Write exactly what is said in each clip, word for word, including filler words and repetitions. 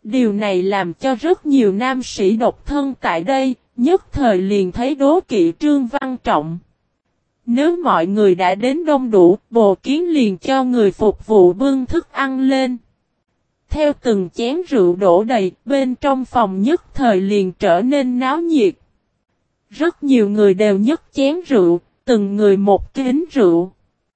Điều này làm cho rất nhiều nam sĩ độc thân tại đây, nhất thời liền thấy đố kỵ Trương Văn Trọng. Nếu mọi người đã đến đông đủ, Bồ Kiến liền cho người phục vụ bưng thức ăn lên. Theo từng chén rượu đổ đầy, bên trong phòng nhất thời liền trở nên náo nhiệt. Rất nhiều người đều nhấc chén rượu, từng người một kính rượu.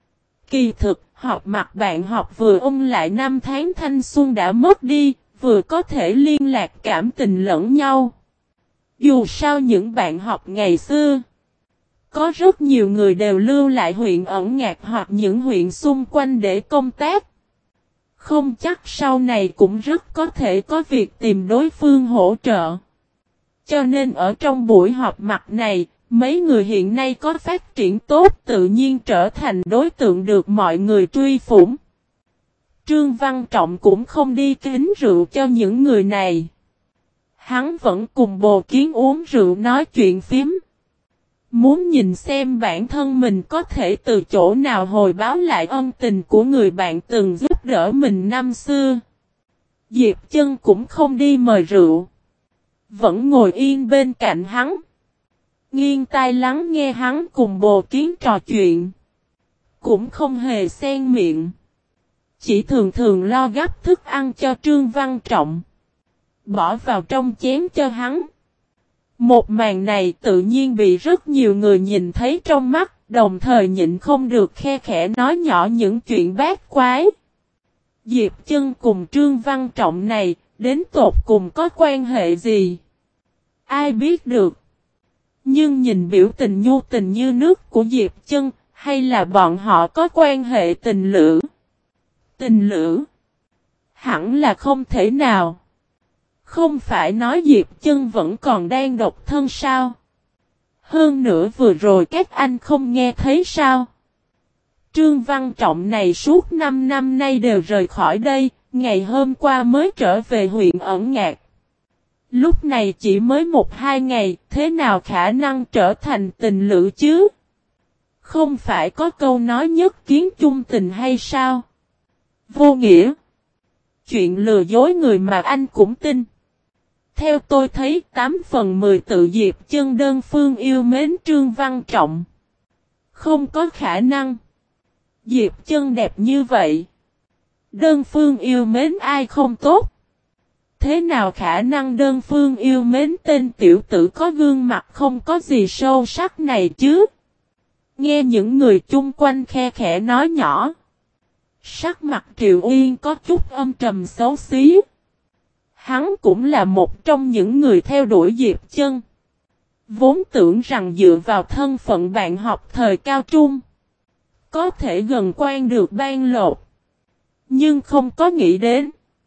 Kỳ thực, họp mặt bạn học vừa ôn lại năm tháng thanh xuân đã mất đi, vừa có thể liên lạc cảm tình lẫn nhau. Dù sao những bạn học ngày xưa, có rất nhiều người đều lưu lại huyện Ẩn Ngạc hoặc những huyện xung quanh để công tác. Không chắc sau này cũng rất có thể có việc tìm đối phương hỗ trợ. Cho nên ở trong buổi họp mặt này, mấy người hiện nay có phát triển tốt tự nhiên trở thành đối tượng được mọi người truy phủng. Trương Văn Trọng cũng không đi kính rượu cho những người này. Hắn vẫn cùng Bồ Kiến uống rượu nói chuyện phím. Muốn nhìn xem bản thân mình có thể từ chỗ nào hồi báo lại ân tình của người bạn từng giúp đỡ mình năm xưa. Diệp Chân cũng không đi mời rượu. Vẫn ngồi yên bên cạnh hắn. Nghiêng tai lắng nghe hắn cùng Bồ Kiến trò chuyện. Cũng không hề xen miệng. Chỉ thường thường lo gắp thức ăn cho Trương Văn Trọng. Bỏ vào trong chén cho hắn. Một màn này tự nhiên bị rất nhiều người nhìn thấy trong mắt, đồng thời nhịn không được khe khẽ nói nhỏ những chuyện bát quái. Diệp Chân cùng Trương Văn Trọng này, đến tột cùng có quan hệ gì? Ai biết được? Nhưng nhìn biểu tình nhu tình như nước của Diệp Chân, hay là bọn họ có quan hệ tình lữ? Tình lữ? Hẳn là không thể nào. Không phải nói Diệp Chân vẫn còn đang độc thân sao? Hơn nữa vừa rồi các anh không nghe thấy sao? Trương Văn Trọng này suốt năm năm nay đều rời khỏi đây, ngày hôm qua mới trở về huyện Ẩn Ngạc. Lúc này chỉ mới một hai ngày, thế nào khả năng trở thành tình lữ chứ? Không phải có câu nói nhất kiến chung tình hay sao? Vô nghĩa. Chuyện lừa dối người mà anh cũng tin. Theo tôi thấy tám phần mười tự Diệp Chân đơn phương yêu mến Trương Văn Trọng. Không có khả năng. Diệp Chân đẹp như vậy. Đơn phương yêu mến ai không tốt. Thế nào khả năng đơn phương yêu mến tên tiểu tử có gương mặt không có gì sâu sắc này chứ? Nghe những người chung quanh khe khẽ nói nhỏ. Sắc mặt Triệu Uyên có chút âm trầm xấu xí. Hắn cũng là một trong những người theo đuổi Diệp Chân. Vốn tưởng rằng dựa vào thân phận bạn học thời cao trung, có thể gần quan được ban lột. Nhưng không có nghĩ đến.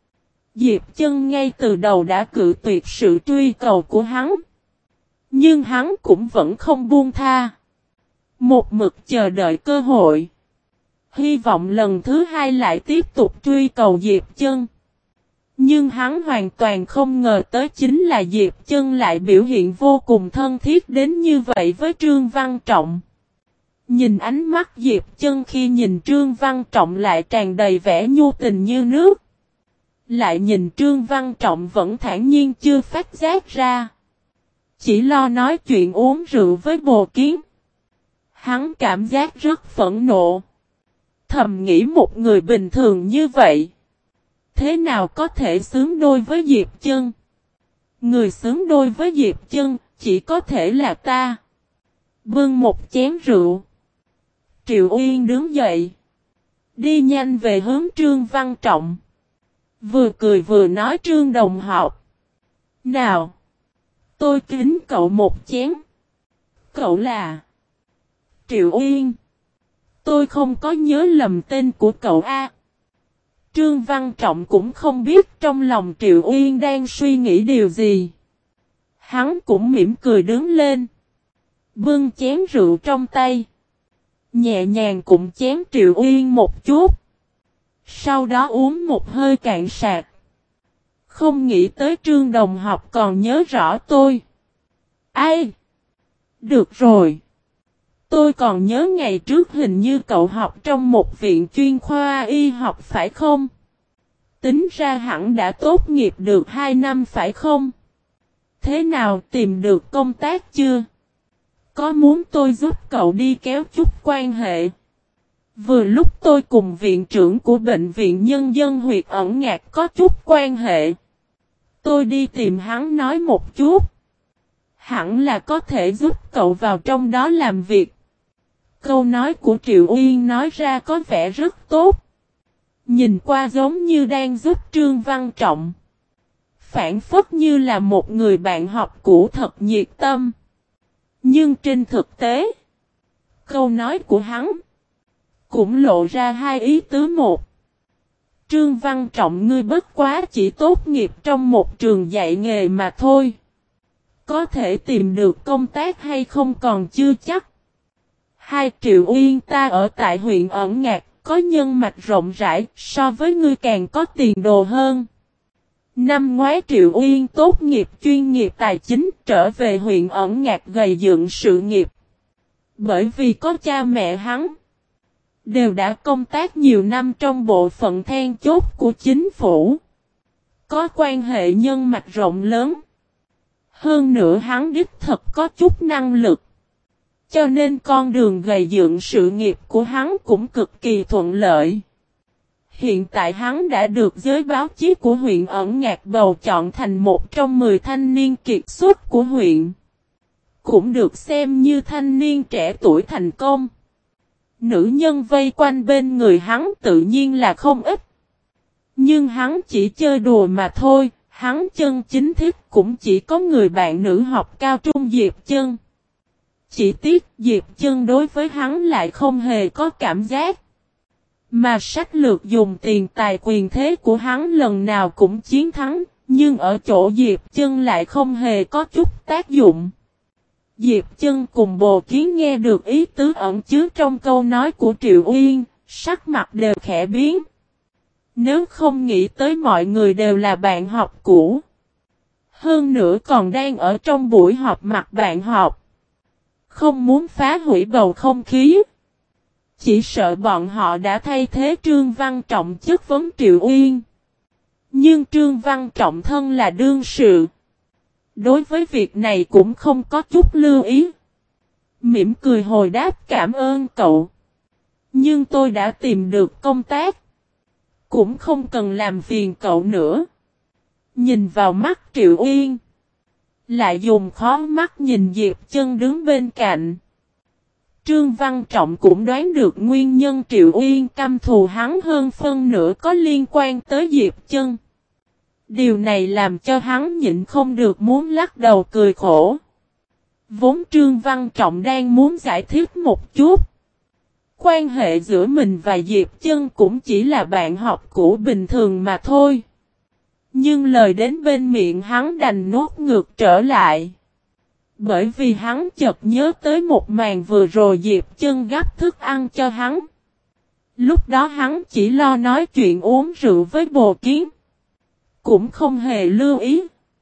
Diệp Chân ngay từ đầu đã cự tuyệt sự truy cầu của hắn. Nhưng hắn cũng vẫn không buông tha. Một mực chờ đợi cơ hội. Hy vọng lần thứ hai lại tiếp tục truy cầu Diệp Chân. Nhưng hắn hoàn toàn không ngờ tới chính là Diệp Chân lại biểu hiện vô cùng thân thiết đến như vậy với Trương Văn Trọng. Nhìn ánh mắt Diệp Chân khi nhìn Trương Văn Trọng lại tràn đầy vẻ nhu tình như nước. Lại nhìn Trương Văn Trọng vẫn thản nhiên chưa phát giác ra. Chỉ lo nói chuyện uống rượu với Bồ Kiến. Hắn cảm giác rất phẫn nộ. Thầm nghĩ một người bình thường như vậy. Thế nào có thể xứng đôi với Diệp Chân? Người xứng đôi với Diệp Chân chỉ có thể là ta. Bưng một chén rượu. Triệu Uyên đứng dậy. Đi nhanh về hướng Trương Văn Trọng. Vừa cười vừa nói Trương đồng học. Nào. Tôi kính cậu một chén. Cậu là Triệu Uyên. Tôi không có nhớ lầm tên của cậu A. Trương Văn Trọng cũng không biết trong lòng Triệu Uyên đang suy nghĩ điều gì. Hắn cũng mỉm cười đứng lên. Bưng chén rượu trong tay. Nhẹ nhàng cũng chén Triệu Uyên một chút. Sau đó uống một hơi cạn sạc. Không nghĩ tới Trương đồng học còn nhớ rõ tôi. Ai? Được rồi. Tôi còn nhớ ngày trước hình như cậu học trong một viện chuyên khoa y học phải không? tính ra hẳn đã tốt nghiệp được hai năm phải không? Thế nào, tìm được công tác chưa? Có muốn tôi giúp cậu đi kéo chút quan hệ? Vừa lúc tôi cùng viện trưởng của Bệnh viện Nhân dân huyện Ẩn Ngạc có chút quan hệ. Tôi đi tìm hắn nói một chút. Hẳn là có thể giúp cậu vào trong đó làm việc. Câu nói của Triệu Uyên nói ra có vẻ rất tốt. Nhìn qua giống như đang giúp Trương Văn Trọng. Phản phất như là một người bạn học cũ thật nhiệt tâm. Nhưng trên thực tế, câu nói của hắn cũng lộ ra hai ý tứ một. Trương Văn Trọng ngươi bất quá chỉ tốt nghiệp trong một trường dạy nghề mà thôi. Có thể tìm được công tác hay không còn chưa chắc. Hai Triệu Uyên ta ở tại huyện Ẩn Ngạc, có nhân mạch rộng rãi, so với ngươi càng có tiền đồ hơn. Năm ngoái Triệu Uyên tốt nghiệp chuyên nghiệp tài chính, trở về huyện Ẩn Ngạc gầy dựng sự nghiệp. Bởi vì có cha mẹ hắn đều đã công tác nhiều năm trong bộ phận then chốt của chính phủ. Có quan hệ nhân mạch rộng lớn. Hơn nữa hắn đích thật có chút năng lực. Cho nên con đường gầy dựng sự nghiệp của hắn cũng cực kỳ thuận lợi. Hiện tại hắn đã được giới báo chí của huyện Ẩn Ngạc bầu chọn thành một trong mười thanh niên kiệt xuất của huyện. Cũng được xem như thanh niên trẻ tuổi thành công. Nữ nhân vây quanh bên người hắn tự nhiên là không ít. Nhưng hắn chỉ chơi đùa mà thôi, hắn chân chính thích cũng chỉ có người bạn nữ học cao trung Diệp Chân. Chỉ tiếc Diệp Chân đối với hắn lại không hề có cảm giác. Mà sách lược dùng tiền tài quyền thế của hắn lần nào cũng chiến thắng, nhưng ở chỗ Diệp Chân lại không hề có chút tác dụng. Diệp Chân cùng Bồ Kiến nghe được ý tứ ẩn chứa trong câu nói của Triệu Uyên, sắc mặt đều khẽ biến. Nếu không nghĩ tới mọi người đều là bạn học cũ. Hơn nữa còn đang ở trong buổi họp mặt bạn học. Không muốn phá hủy bầu không khí. Chỉ sợ bọn họ đã thay thế Trương Văn Trọng chất vấn Triệu Uyên. Nhưng Trương Văn Trọng thân là đương sự. Đối với việc này cũng không có chút lưu ý. Mỉm cười hồi đáp cảm ơn cậu. Nhưng tôi đã tìm được công tác. Cũng không cần làm phiền cậu nữa. Nhìn vào mắt Triệu Uyên. Lại dùng khó mắt nhìn Diệp Chân đứng bên cạnh. Trương Văn Trọng cũng đoán được nguyên nhân Triệu Uyên căm thù hắn hơn phân nửa có liên quan tới Diệp Chân. Điều này làm cho hắn nhịn không được muốn lắc đầu cười khổ. Vốn Trương Văn Trọng đang muốn giải thích một chút. Quan hệ giữa mình và Diệp Chân cũng chỉ là bạn học cũ bình thường mà thôi. Nhưng lời đến bên miệng hắn đành nuốt ngược trở lại. Bởi vì hắn chợt nhớ tới một màn vừa rồi Diệp Chân gắp thức ăn cho hắn. Lúc đó hắn chỉ lo nói chuyện uống rượu với Bồ Kiến. Cũng không hề lưu ý.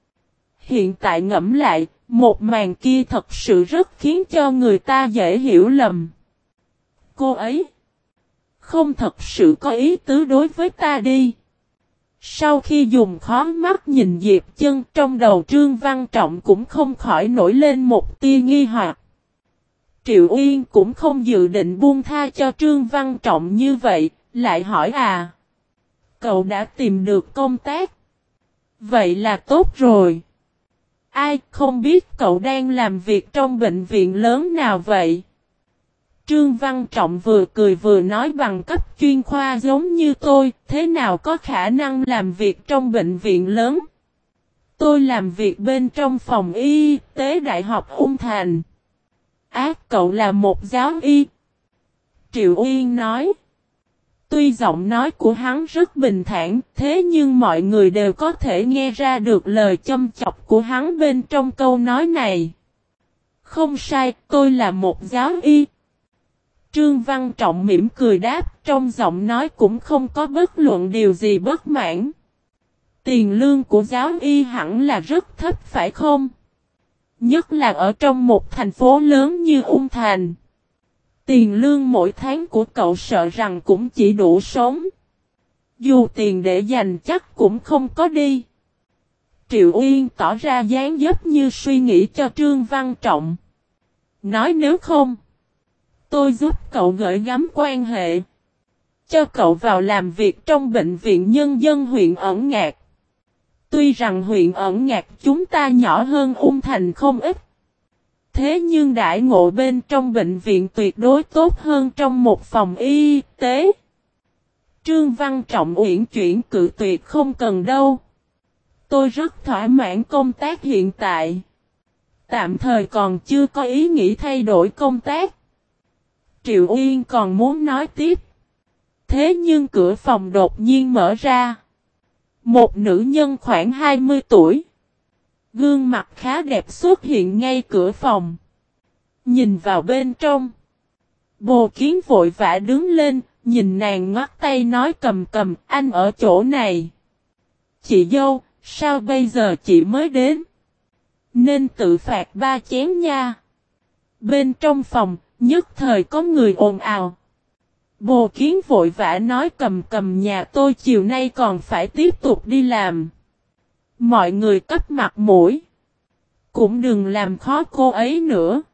Hiện tại ngẫm lại, một màn kia thật sự rất khiến cho người ta dễ hiểu lầm. Cô ấy không thật sự có ý tứ đối với ta đi. Sau khi dùng khó mắt nhìn Diệp Chân, trong đầu Trương Văn Trọng cũng không khỏi nổi lên một tia nghi hoặc. Triệu Uyên cũng không dự định buông tha cho Trương Văn Trọng như vậy, lại hỏi à. Cậu đã tìm được công tác. Vậy là tốt rồi. Ai không biết cậu đang làm việc trong bệnh viện lớn nào vậy? Trương Văn Trọng vừa cười vừa nói bằng cấp chuyên khoa giống như tôi, thế nào có khả năng làm việc trong bệnh viện lớn? Tôi làm việc bên trong phòng y tế Đại học Ung Thành. Ác cậu là một giáo y. Triệu Uyên nói. Tuy giọng nói của hắn rất bình thản, thế nhưng mọi người đều có thể nghe ra được lời châm chọc của hắn bên trong câu nói này. Không sai, tôi là một giáo y. Trương Văn Trọng mỉm cười đáp, trong giọng nói cũng không có bất luận điều gì bất mãn. Tiền lương của giáo y hẳn là rất thấp phải không? Nhất là ở trong một thành phố lớn như Ung Thành. Tiền lương mỗi tháng của cậu sợ rằng cũng chỉ đủ sống. Dù tiền để dành chắc cũng không có đi. Triệu Uyên tỏ ra dáng dấp như suy nghĩ cho Trương Văn Trọng. Nói nếu không, tôi giúp cậu gửi gắm quan hệ. Cho cậu vào làm việc trong bệnh viện nhân dân huyện Ẩn Ngạc. Tuy rằng huyện Ẩn Ngạc chúng ta nhỏ hơn Ung Thành không ít. Thế nhưng đãi ngộ bên trong bệnh viện tuyệt đối tốt hơn trong một phòng y tế. Trương Văn Trọng uyển chuyển cự tuyệt không cần đâu. Tôi rất thỏa mãn công tác hiện tại. Tạm thời còn chưa có ý nghĩ thay đổi công tác. Triệu Uyên còn muốn nói tiếp. Thế nhưng cửa phòng đột nhiên mở ra. Một nữ nhân khoảng hai mươi tuổi. Gương mặt khá đẹp xuất hiện ngay cửa phòng. Nhìn vào bên trong. Bồ Kiến vội vã đứng lên. Nhìn nàng ngoắt tay nói cầm cầm anh ở chỗ này. Chị dâu, sao bây giờ chị mới đến? Nên tự phạt ba chén nha. Bên trong phòng, nhất thời có người ồn ào. Bồ Kiến vội vã nói cầm cầm nhà tôi chiều nay còn phải tiếp tục đi làm. Mọi người cấp mặt mũi. Cũng đừng làm khó cô ấy nữa.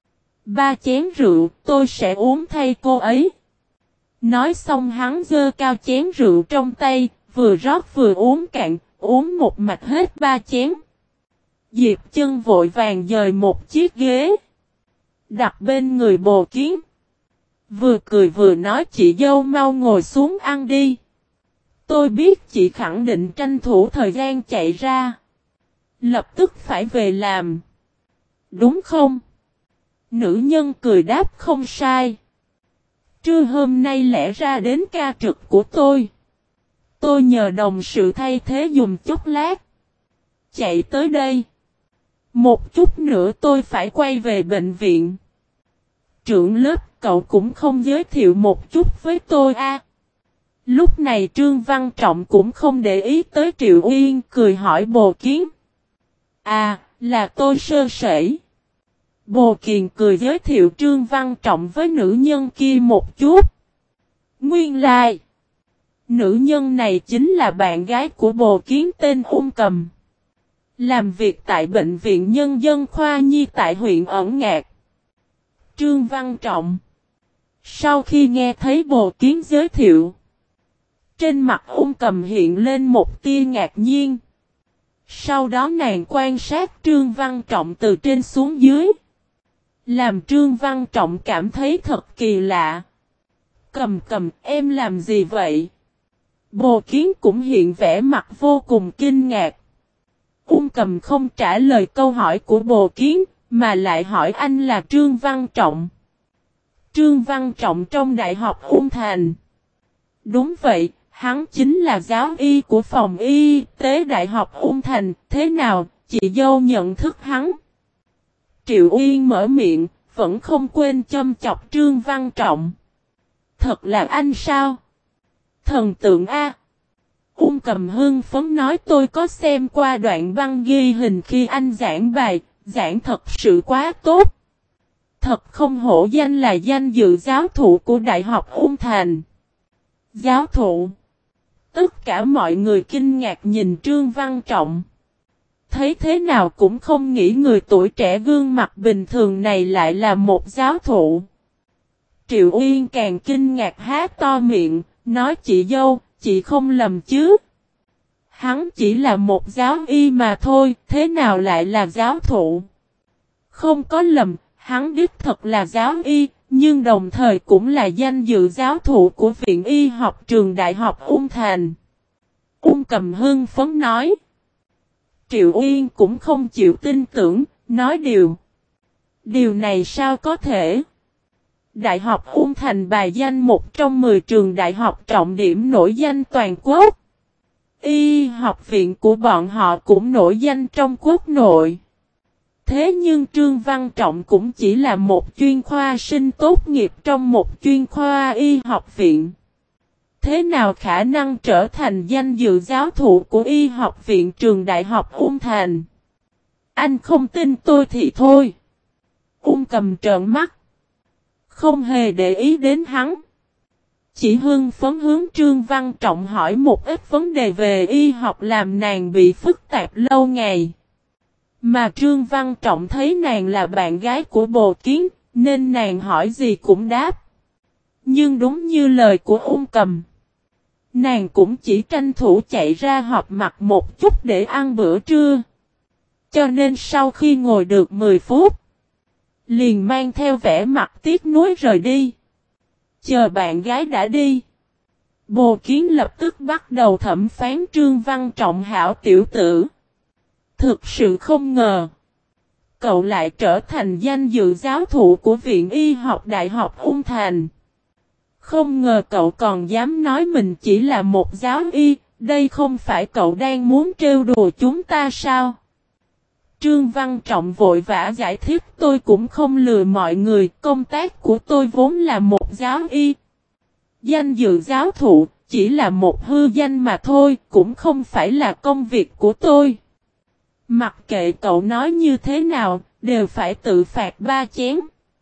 Ba chén rượu tôi sẽ uống thay cô ấy. Nói xong hắn giơ cao chén rượu trong tay, vừa rót vừa uống cạn, uống một mạch hết ba chén. Diệp Chân vội vàng dời một chiếc ghế. Đặt bên người Bồ Kiến. Vừa cười vừa nói chị dâu mau ngồi xuống ăn đi. Tôi biết chị khẳng định tranh thủ thời gian chạy ra. Lập tức phải về làm. Đúng không? Nữ nhân cười đáp không sai. Trưa hôm nay lẽ ra đến ca trực của tôi. Tôi nhờ đồng sự thay thế dùng chút lát. Chạy tới đây. Một chút nữa tôi phải quay về bệnh viện. Trưởng lớp cậu cũng không giới thiệu một chút với tôi a. À. Lúc này Trương Văn Trọng cũng không để ý tới Triệu Uyên cười hỏi Bồ Kiến. À, là tôi sơ sẩy. Bồ Kiền cười giới thiệu Trương Văn Trọng với nữ nhân kia một chút. Nguyên lai. Like. Nữ nhân này chính là bạn gái của Bồ Kiến tên Ung Cầm. Làm việc tại Bệnh viện Nhân dân Khoa Nhi tại huyện Ẩn Ngạc. Trương Văn Trọng. Sau khi nghe thấy Bồ Kiến giới thiệu. Trên mặt Ung Cầm hiện lên một tia ngạc nhiên. Sau đó nàng quan sát Trương Văn Trọng từ trên xuống dưới. Làm Trương Văn Trọng cảm thấy thật kỳ lạ. Cầm cầm em làm gì vậy? Bồ Kiến cũng hiện vẻ mặt vô cùng kinh ngạc. Ung Cầm không trả lời câu hỏi của Bồ Kiến, mà lại hỏi anh là Trương Văn Trọng. Trương Văn Trọng trong Đại học Ung Thành. Đúng vậy, hắn chính là giáo y của phòng y tế Đại học Ung Thành. Thế nào, chị dâu nhận thức hắn? Triệu Uyên mở miệng, vẫn không quên châm chọc Trương Văn Trọng. Thật là anh sao? Thần tượng A. Ung Cầm hưng phấn nói tôi có xem qua đoạn băng ghi hình khi anh giảng bài, giảng thật sự quá tốt. Thật không hổ danh là danh dự giáo thụ của Đại học Ung Thành. Giáo thụ. Tất cả mọi người kinh ngạc nhìn Trương Văn Trọng. Thấy thế nào cũng không nghĩ người tuổi trẻ gương mặt bình thường này lại là một giáo thụ. Triệu Uyên càng kinh ngạc há to miệng, nói chị dâu, chị không lầm chứ. Hắn chỉ là một giáo y mà thôi, thế nào lại là giáo thụ? Không có lầm, hắn đích thật là giáo y, nhưng đồng thời cũng là danh dự giáo thụ của Viện Y học trường Đại học Ung Thành. Ung Cầm hưng phấn nói. Triệu Uyên cũng không chịu tin tưởng, nói điều. Điều này sao có thể? Đại học Ung Thành bài danh một trong mười trường đại học trọng điểm nổi danh toàn quốc. Y học viện của bọn họ cũng nổi danh trong quốc nội. Thế nhưng Trương Văn Trọng cũng chỉ là một chuyên khoa sinh tốt nghiệp trong một chuyên khoa y học viện. Thế nào khả năng trở thành danh dự giáo thụ của y học viện trường Đại học Ung Thành? Anh không tin tôi thì thôi. Ung Cầm trợn mắt. Không hề để ý đến hắn. chỉ hưng phấn hướng Trương Văn Trọng hỏi một ít vấn đề về y học làm nàng bị phức tạp lâu ngày. Mà Trương Văn Trọng thấy nàng là bạn gái của Bồ Kiến, nên nàng hỏi gì cũng đáp. Nhưng đúng như lời của Ung Cầm, nàng cũng chỉ tranh thủ chạy ra họp mặt một chút để ăn bữa trưa. Cho nên sau khi ngồi được mười phút, liền mang theo vẻ mặt tiếc nuối rời đi. Chờ bạn gái đã đi, Bồ Kiến lập tức bắt đầu thẩm phán Trương Văn Trọng hảo tiểu tử. Thực sự không ngờ, cậu lại trở thành danh dự giáo thụ của Viện Y học Đại học Ung Thành. Không ngờ cậu còn dám nói mình chỉ là một giáo y, đây không phải cậu đang muốn trêu đùa chúng ta sao? Trương Văn Trọng vội vã giải thích, tôi cũng không lừa mọi người, công tác của tôi vốn là một giáo y. Danh dự giáo thụ, chỉ là một hư danh mà thôi, cũng không phải là công việc của tôi. Mặc kệ cậu nói như thế nào, đều phải tự phạt ba chén.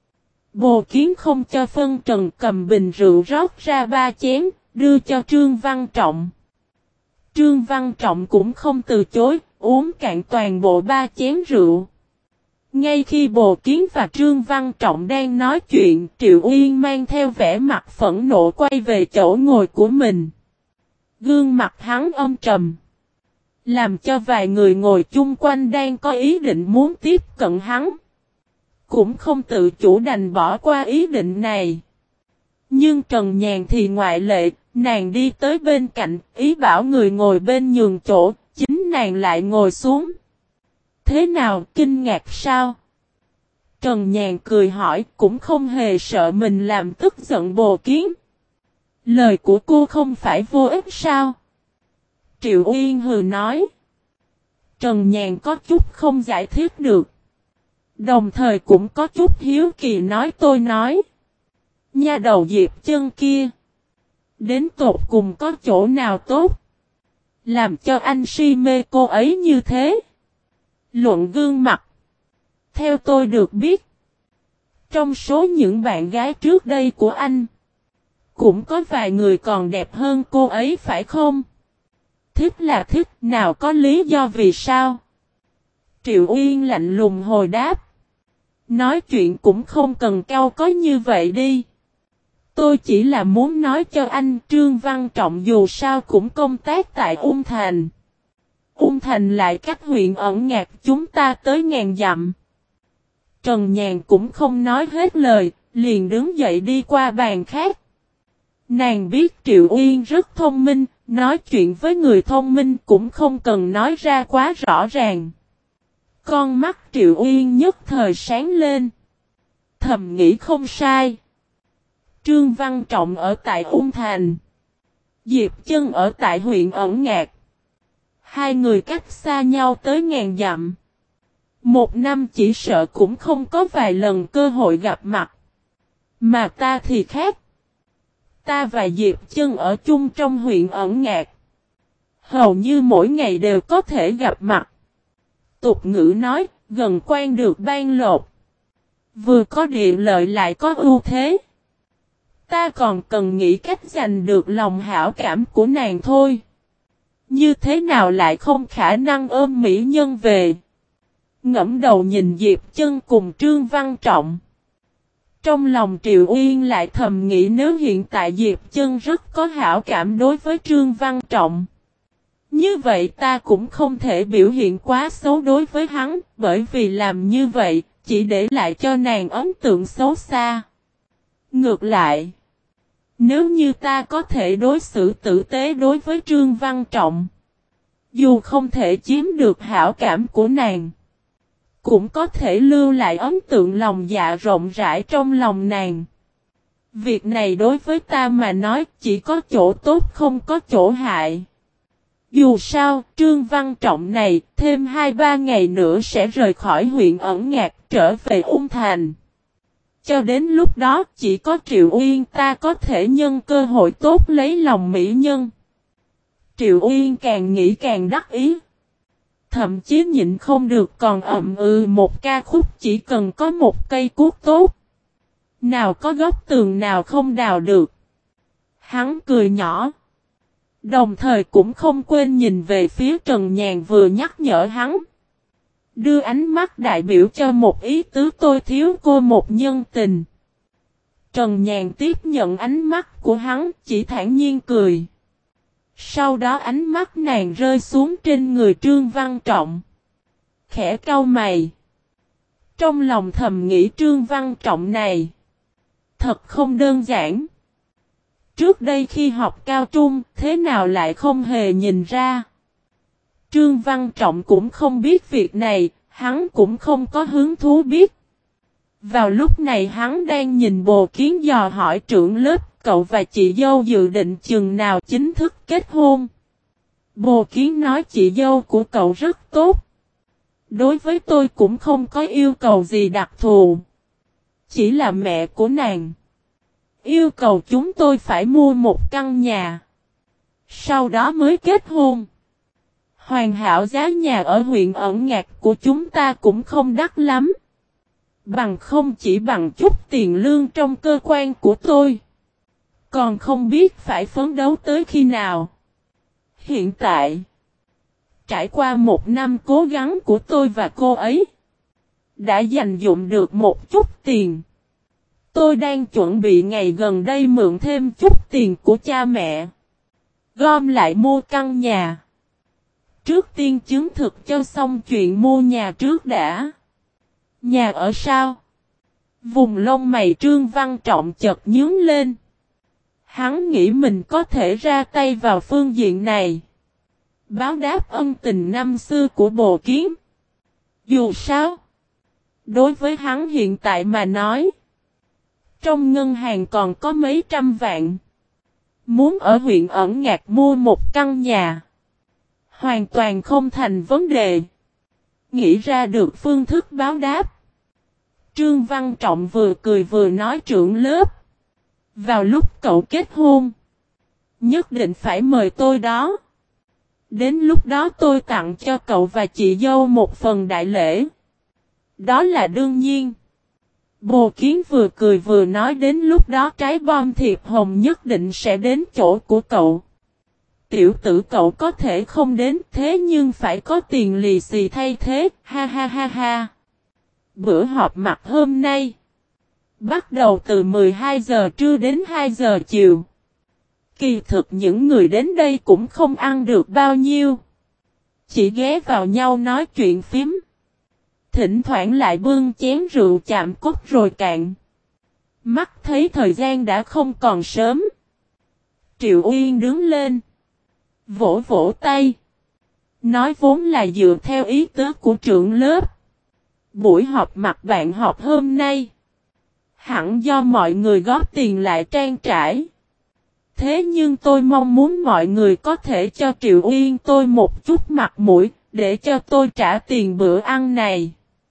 Bồ Kiến không cho phân trần, cầm bình rượu rót ra ba chén, đưa cho Trương Văn Trọng. Trương Văn Trọng cũng không từ chối, uống cạn toàn bộ ba chén rượu. Ngay khi Bồ Kiến và Trương Văn Trọng đang nói chuyện, Triệu Uyên mang theo vẻ mặt phẫn nộ quay về chỗ ngồi của mình. Gương mặt hắn âm trầm, làm cho vài người ngồi chung quanh đang có ý định muốn tiếp cận hắn, cũng không tự chủ đành bỏ qua ý định này. Nhưng Trần Nhàn thì ngoại lệ, nàng đi tới bên cạnh, ý bảo người ngồi bên nhường chỗ, chính nàng lại ngồi xuống. Thế nào, kinh ngạc sao? Trần Nhàn cười hỏi, cũng không hề sợ mình làm tức giận Bồ Kiến. Lời của cô không phải vô ích sao? Triệu Uyên hừ nói. Trần Nhàn có chút không giải thích được. Đồng thời cũng có chút hiếu kỳ nói, tôi nói. Nha đầu Diệp Chân kia, đến tột cùng có chỗ nào tốt, làm cho anh si mê cô ấy như thế? Luận gương mặt, theo tôi được biết, trong số những bạn gái trước đây của anh, cũng có vài người còn đẹp hơn cô ấy phải không? Thích là thích, nào có lý do vì sao? Triệu Uyên lạnh lùng hồi đáp. Nói chuyện cũng không cần cau có như vậy đi. Tôi chỉ là muốn nói cho anh, Trương Văn Trọng dù sao cũng công tác tại Ung Thành. Ung Thành lại cách huyện Ẩn Ngạc chúng ta tới ngàn dặm. Trần Nhàn cũng không nói hết lời, liền đứng dậy đi qua bàn khác. Nàng biết Triệu Uyên rất thông minh, nói chuyện với người thông minh cũng không cần nói ra quá rõ ràng. Con mắt Triệu Uyên nhất thời sáng lên. Thầm nghĩ không sai. Trương Văn Trọng ở tại Ung Thành, Diệp Chân ở tại huyện Ẩn Ngạc. Hai người cách xa nhau tới ngàn dặm. Một năm chỉ sợ cũng không có vài lần cơ hội gặp mặt. Mà ta thì khác. Ta và Diệp Chân ở chung trong huyện Ẩn Ngạc. Hầu như mỗi ngày đều có thể gặp mặt. Tục ngữ nói, gần quan được ban lột. Vừa có địa lợi lại có ưu thế. Ta còn cần nghĩ cách giành được lòng hảo cảm của nàng thôi. Như thế nào lại không khả năng ôm mỹ nhân về. Ngẫm đầu nhìn Diệp Chân cùng Trương Văn Trọng. Trong lòng Triệu Uyên lại thầm nghĩ, nếu hiện tại Diệp Chân rất có hảo cảm đối với Trương Văn Trọng, như vậy ta cũng không thể biểu hiện quá xấu đối với hắn, bởi vì làm như vậy, chỉ để lại cho nàng ấn tượng xấu xa. Ngược lại, nếu như ta có thể đối xử tử tế đối với Trương Văn Trọng, dù không thể chiếm được hảo cảm của nàng, cũng có thể lưu lại ấn tượng lòng dạ rộng rãi trong lòng nàng. Việc này đối với ta mà nói chỉ có chỗ tốt không có chỗ hại. Dù sao, Trương Văn Trọng này, thêm hai ba ngày nữa sẽ rời khỏi huyện Ẩn Ngạc trở về Ung Thành. Cho đến lúc đó, chỉ có Triệu Uyên ta có thể nhân cơ hội tốt lấy lòng mỹ nhân. Triệu Uyên càng nghĩ càng đắc ý. Thậm chí nhịn không được còn ậm ừ một ca khúc chỉ cần có một cây cuốc tốt. Nào có góc tường nào không đào được. Hắn cười nhỏ. Đồng thời cũng không quên nhìn về phía Trần Nhàn vừa nhắc nhở hắn. Đưa ánh mắt đại biểu cho một ý tứ tôi thiếu cô một nhân tình. Trần Nhàn tiếp nhận ánh mắt của hắn chỉ thản nhiên cười. Sau đó ánh mắt nàng rơi xuống trên người Trương Văn Trọng. Khẽ cau mày. Trong lòng thầm nghĩ Trương Văn Trọng này. Thật không đơn giản. Trước đây khi học cao trung thế nào lại không hề nhìn ra. Trương Văn Trọng cũng không biết việc này. Hắn cũng không có hứng thú biết. Vào lúc này hắn đang nhìn Bồ Kiến dò hỏi trưởng lớp cậu và chị dâu dự định chừng nào chính thức kết hôn. Bồ Kiến nói chị dâu của cậu rất tốt. Đối với tôi cũng không có yêu cầu gì đặc thù. Chỉ là mẹ của nàng. Yêu cầu chúng tôi phải mua một căn nhà. Sau đó mới kết hôn. Hoàn hảo giá nhà ở huyện Ẩn Ngạc của chúng ta cũng không đắt lắm. Bằng không chỉ bằng chút tiền lương trong cơ quan của tôi. Còn không biết phải phấn đấu tới khi nào. Hiện tại, trải qua một năm cố gắng của tôi và cô ấy, đã dành dụm được một chút tiền. Tôi đang chuẩn bị ngày gần đây mượn thêm chút tiền của cha mẹ. Gom lại mua căn nhà. Trước tiên chứng thực cho xong chuyện mua nhà trước đã. Nhà ở sao? Vùng lông mày Trương Văn Trọng chợt nhướng lên. Hắn nghĩ mình có thể ra tay vào phương diện này. Báo đáp ân tình năm xưa của Bồ Kiến. Dù sao, đối với hắn hiện tại mà nói, trong ngân hàng còn có mấy trăm vạn. Muốn ở huyện Ẩn Ngạc mua một căn nhà, hoàn toàn không thành vấn đề. Nghĩ ra được phương thức báo đáp. Trương Văn Trọng vừa cười vừa nói trưởng lớp. Vào lúc cậu kết hôn, nhất định phải mời tôi đó. Đến lúc đó tôi tặng cho cậu và chị dâu một phần đại lễ. Đó là đương nhiên. Bồ Kiến vừa cười vừa nói đến lúc đó trái bom thiệp hồng nhất định sẽ đến chỗ của cậu. Tiểu tử cậu có thể không đến thế nhưng phải có tiền lì xì thay thế, ha ha ha ha. Bữa họp mặt hôm nay, bắt đầu từ mười hai giờ trưa đến hai giờ chiều. Kỳ thực những người đến đây cũng không ăn được bao nhiêu. Chỉ ghé vào nhau nói chuyện phím. Thỉnh thoảng lại bưng chén rượu chạm cốc rồi cạn. Mắt thấy thời gian đã không còn sớm. Triệu Uyên đứng lên. Vỗ vỗ tay. Nói vốn là dựa theo ý tứ của trưởng lớp. Buổi họp mặt bạn họp hôm nay. Hẳn do mọi người góp tiền lại trang trải. Thế nhưng tôi mong muốn mọi người có thể cho Triệu Uyên tôi một chút mặt mũi. Để cho tôi trả tiền bữa ăn này.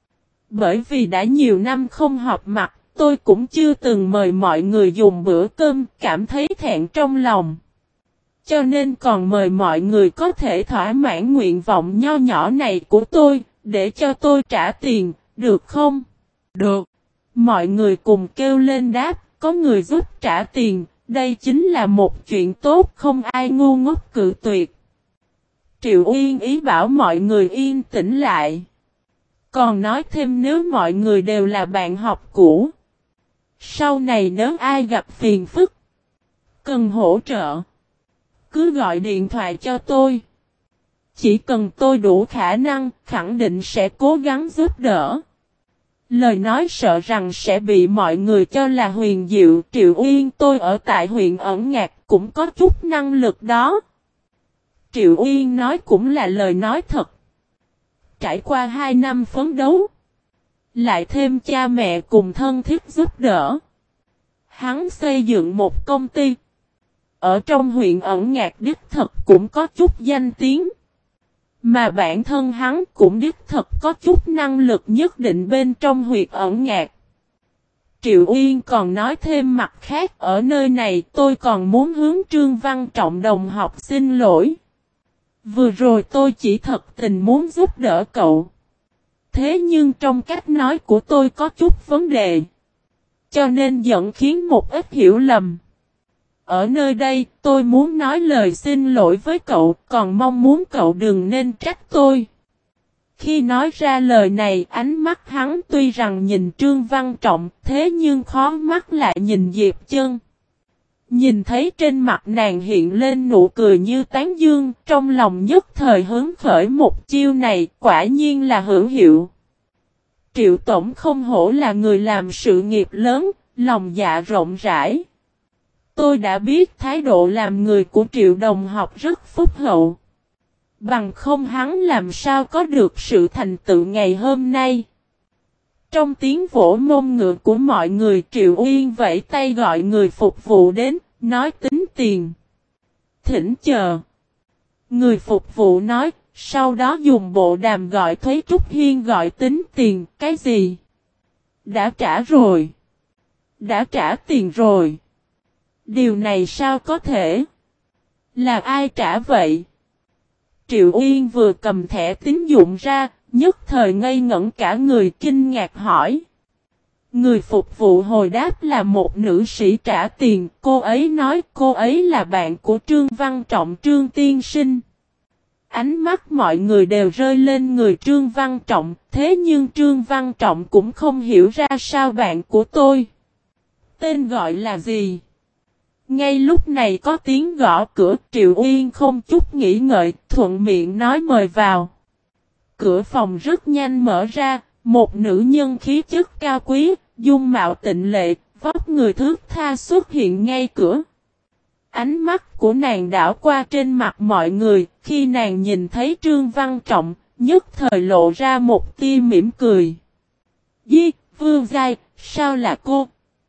Bởi vì đã nhiều năm không họp mặt. Tôi cũng chưa từng mời mọi người dùng bữa cơm. Cảm thấy thẹn trong lòng. Cho nên còn mời mọi người có thể thỏa mãn nguyện vọng nho nhỏ này của tôi, để cho tôi trả tiền, được không? Được. Mọi người cùng kêu lên đáp, có người giúp trả tiền, đây chính là một chuyện tốt không ai ngu ngốc cự tuyệt. Triệu Uyên ý bảo mọi người yên tĩnh lại. Còn nói thêm nếu mọi người đều là bạn học cũ. Sau này nếu ai gặp phiền phức, cần hỗ trợ, cứ gọi điện thoại cho tôi. Chỉ cần tôi đủ khả năng, khẳng định sẽ cố gắng giúp đỡ. Lời nói sợ rằng sẽ bị mọi người cho là huyền diệu. Triệu Uyên tôi ở tại huyện Ẩn Ngạc cũng có chút năng lực đó. Triệu Uyên nói cũng là lời nói thật. Trải qua hai năm phấn đấu, lại thêm cha mẹ cùng thân thiết giúp đỡ, hắn xây dựng một công ty. Ở trong huyện Ẩn Ngạc đích thật cũng có chút danh tiếng. Mà bản thân hắn cũng đích thật có chút năng lực nhất định bên trong huyện Ẩn Ngạc. Triệu Uyên còn nói thêm mặt khác, ở nơi này tôi còn muốn hướng Trương Văn Trọng đồng học xin lỗi. Vừa rồi tôi chỉ thật tình muốn giúp đỡ cậu. Thế nhưng trong cách nói của tôi có chút vấn đề. Cho nên dẫn khiến một ít hiểu lầm. Ở nơi đây, tôi muốn nói lời xin lỗi với cậu, còn mong muốn cậu đừng nên trách tôi. Khi nói ra lời này, ánh mắt hắn tuy rằng nhìn Trương Văn Trọng, thế nhưng khó mắt lại nhìn Diệp Chân. Nhìn thấy trên mặt nàng hiện lên nụ cười như tán dương, trong lòng nhất thời hứng khởi một chiêu này, quả nhiên là hữu hiệu. Triệu Tổng không hổ là người làm sự nghiệp lớn, lòng dạ rộng rãi. Tôi đã biết thái độ làm người của Triệu đồng học rất phúc hậu. Bằng không hắn làm sao có được sự thành tựu ngày hôm nay. Trong tiếng vỗ mông ngựa của mọi người, Triệu Uyên vẫy tay gọi người phục vụ đến, nói tính tiền. Thỉnh chờ. Người phục vụ nói, sau đó dùng bộ đàm gọi Thúy Trúc Hiên gọi tính tiền, cái gì? Đã trả rồi. Đã trả tiền rồi. Điều này sao có thể? Là ai trả vậy? Triệu Uyên vừa cầm thẻ tín dụng ra, nhất thời ngây ngẩn cả người kinh ngạc hỏi. Người phục vụ hồi đáp là một nữ sĩ trả tiền, cô ấy nói cô ấy là bạn của Trương Văn Trọng Trương Tiên Sinh. Ánh mắt mọi người đều rơi lên người Trương Văn Trọng, thế nhưng Trương Văn Trọng cũng không hiểu ra sao bạn của tôi. Tên gọi là gì? Ngay lúc này có tiếng gõ cửa, Triệu Uyên không chút nghĩ ngợi, thuận miệng nói mời vào. Cửa phòng rất nhanh mở ra, một nữ nhân khí chất cao quý, dung mạo tịnh lệ, vóc người thước tha xuất hiện ngay cửa. Ánh mắt của nàng đảo qua trên mặt mọi người, khi nàng nhìn thấy Trương Văn Trọng, nhất thời lộ ra một tia mỉm cười. Di, Vương Giai, sao là cô?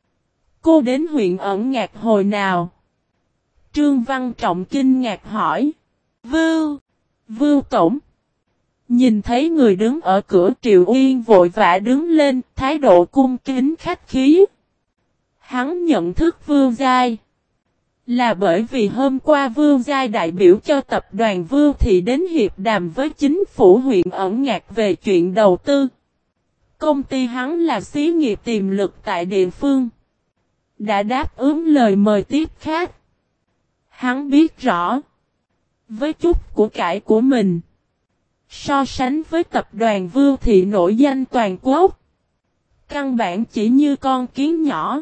Cô đến huyện Ẩn Ngạc hồi nào? Trương Văn Trọng kinh ngạc hỏi. Vưu, Vưu Tổng. Nhìn thấy người đứng ở cửa, Triệu Uyên vội vã đứng lên, thái độ cung kính khách khí. Hắn nhận thức Vương Giai. Là bởi vì hôm qua Vương Giai đại biểu cho tập đoàn Vưu Thị đến hiệp đàm với chính phủ huyện Ẩn Ngạc về chuyện đầu tư. Công ty hắn là xí nghiệp tiềm lực tại địa phương. Đã đáp ứng lời mời tiếp khách. Hắn biết rõ. Với chút của cải của mình. So sánh với tập đoàn Vưu Thị nổi danh toàn quốc. Căn bản chỉ như con kiến nhỏ.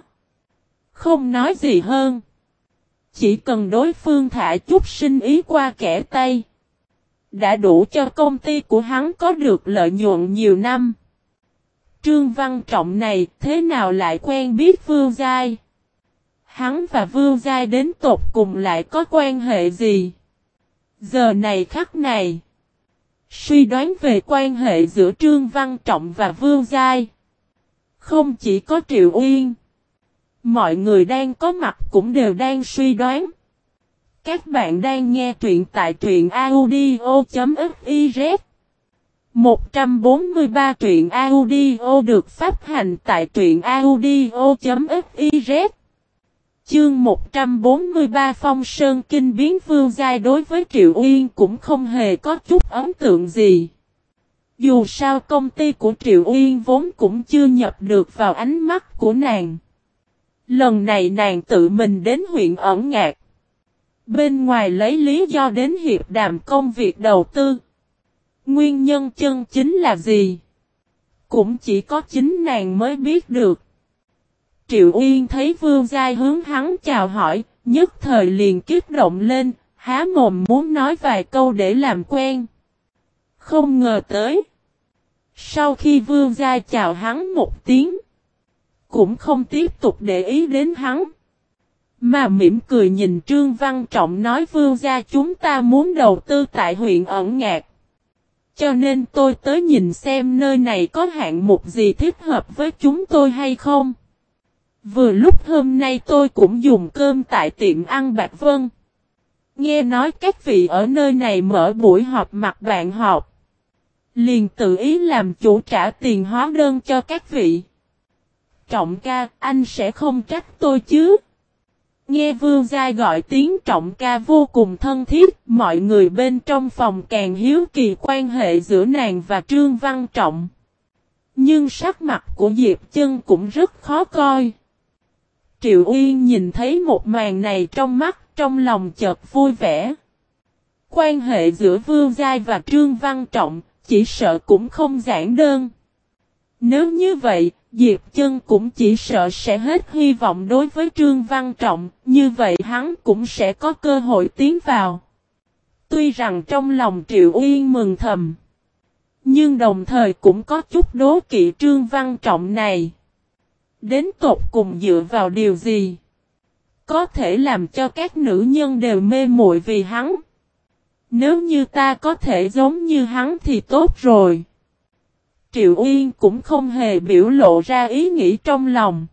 Không nói gì hơn. Chỉ cần đối phương thả chút sinh ý qua kẻ tay. Đã đủ cho công ty của hắn có được lợi nhuận nhiều năm. Trương Văn Trọng này thế nào lại quen biết Vương Giai? Hắn và Vương Giai đến tột cùng lại có quan hệ gì? Giờ này khắc này. Suy đoán về quan hệ giữa Trương Văn Trọng và Vương Giai. Không chỉ có Triệu Uyên. Mọi người đang có mặt cũng đều đang suy đoán. Các bạn đang nghe truyện tại truyện audio.fiz. một trăm bốn mươi ba truyện audio được phát hành tại truyện audio.fiz. Chương một trăm bốn mươi ba Phong Sơn Kinh biến. Vương Giai đối với Triệu Uyên cũng không hề có chút ấn tượng gì. Dù sao công ty của Triệu Uyên vốn cũng chưa nhập được vào ánh mắt của nàng. Lần này nàng tự mình đến huyện Ẩn Ngạc. Bên ngoài lấy lý do đến hiệp đàm công việc đầu tư. Nguyên nhân chân chính là gì? Cũng chỉ có chính nàng mới biết được. Triệu Uyên thấy Vương Giai hướng hắn chào hỏi, nhất thời liền kích động lên, há mồm muốn nói vài câu để làm quen. Không ngờ tới. Sau khi Vương Giai chào hắn một tiếng, cũng không tiếp tục để ý đến hắn. Mà mỉm cười nhìn Trương Văn Trọng nói Vương Giai chúng ta muốn đầu tư tại huyện Ẩn Ngạc. Cho nên tôi tới nhìn xem nơi này có hạng mục gì thích hợp với chúng tôi hay không. Vừa lúc hôm nay tôi cũng dùng cơm tại tiệm ăn Bạch Vân. Nghe nói các vị ở nơi này mở buổi họp mặt bạn họp. Liền tự ý làm chủ trả tiền hóa đơn cho các vị. Trọng ca, anh sẽ không trách tôi chứ? Nghe Vương Giai gọi tiếng Trọng ca vô cùng thân thiết, mọi người bên trong phòng càng hiếu kỳ quan hệ giữa nàng và Trương Văn Trọng. Nhưng sắc mặt của Diệp Chân cũng rất khó coi. Triệu Uyên nhìn thấy một màn này trong mắt, trong lòng chợt vui vẻ. Quan hệ giữa Vương Giai và Trương Văn Trọng, chỉ sợ cũng không giản đơn. Nếu như vậy, Diệp Chân cũng chỉ sợ sẽ hết hy vọng đối với Trương Văn Trọng, như vậy hắn cũng sẽ có cơ hội tiến vào. Tuy rằng trong lòng Triệu Uyên mừng thầm, nhưng đồng thời cũng có chút đố kỵ Trương Văn Trọng này. Đến tột cùng dựa vào điều gì có thể làm cho các nữ nhân đều mê muội vì hắn? Nếu như ta có thể giống như hắn thì tốt rồi. Triệu Uyên cũng không hề biểu lộ ra ý nghĩ trong lòng.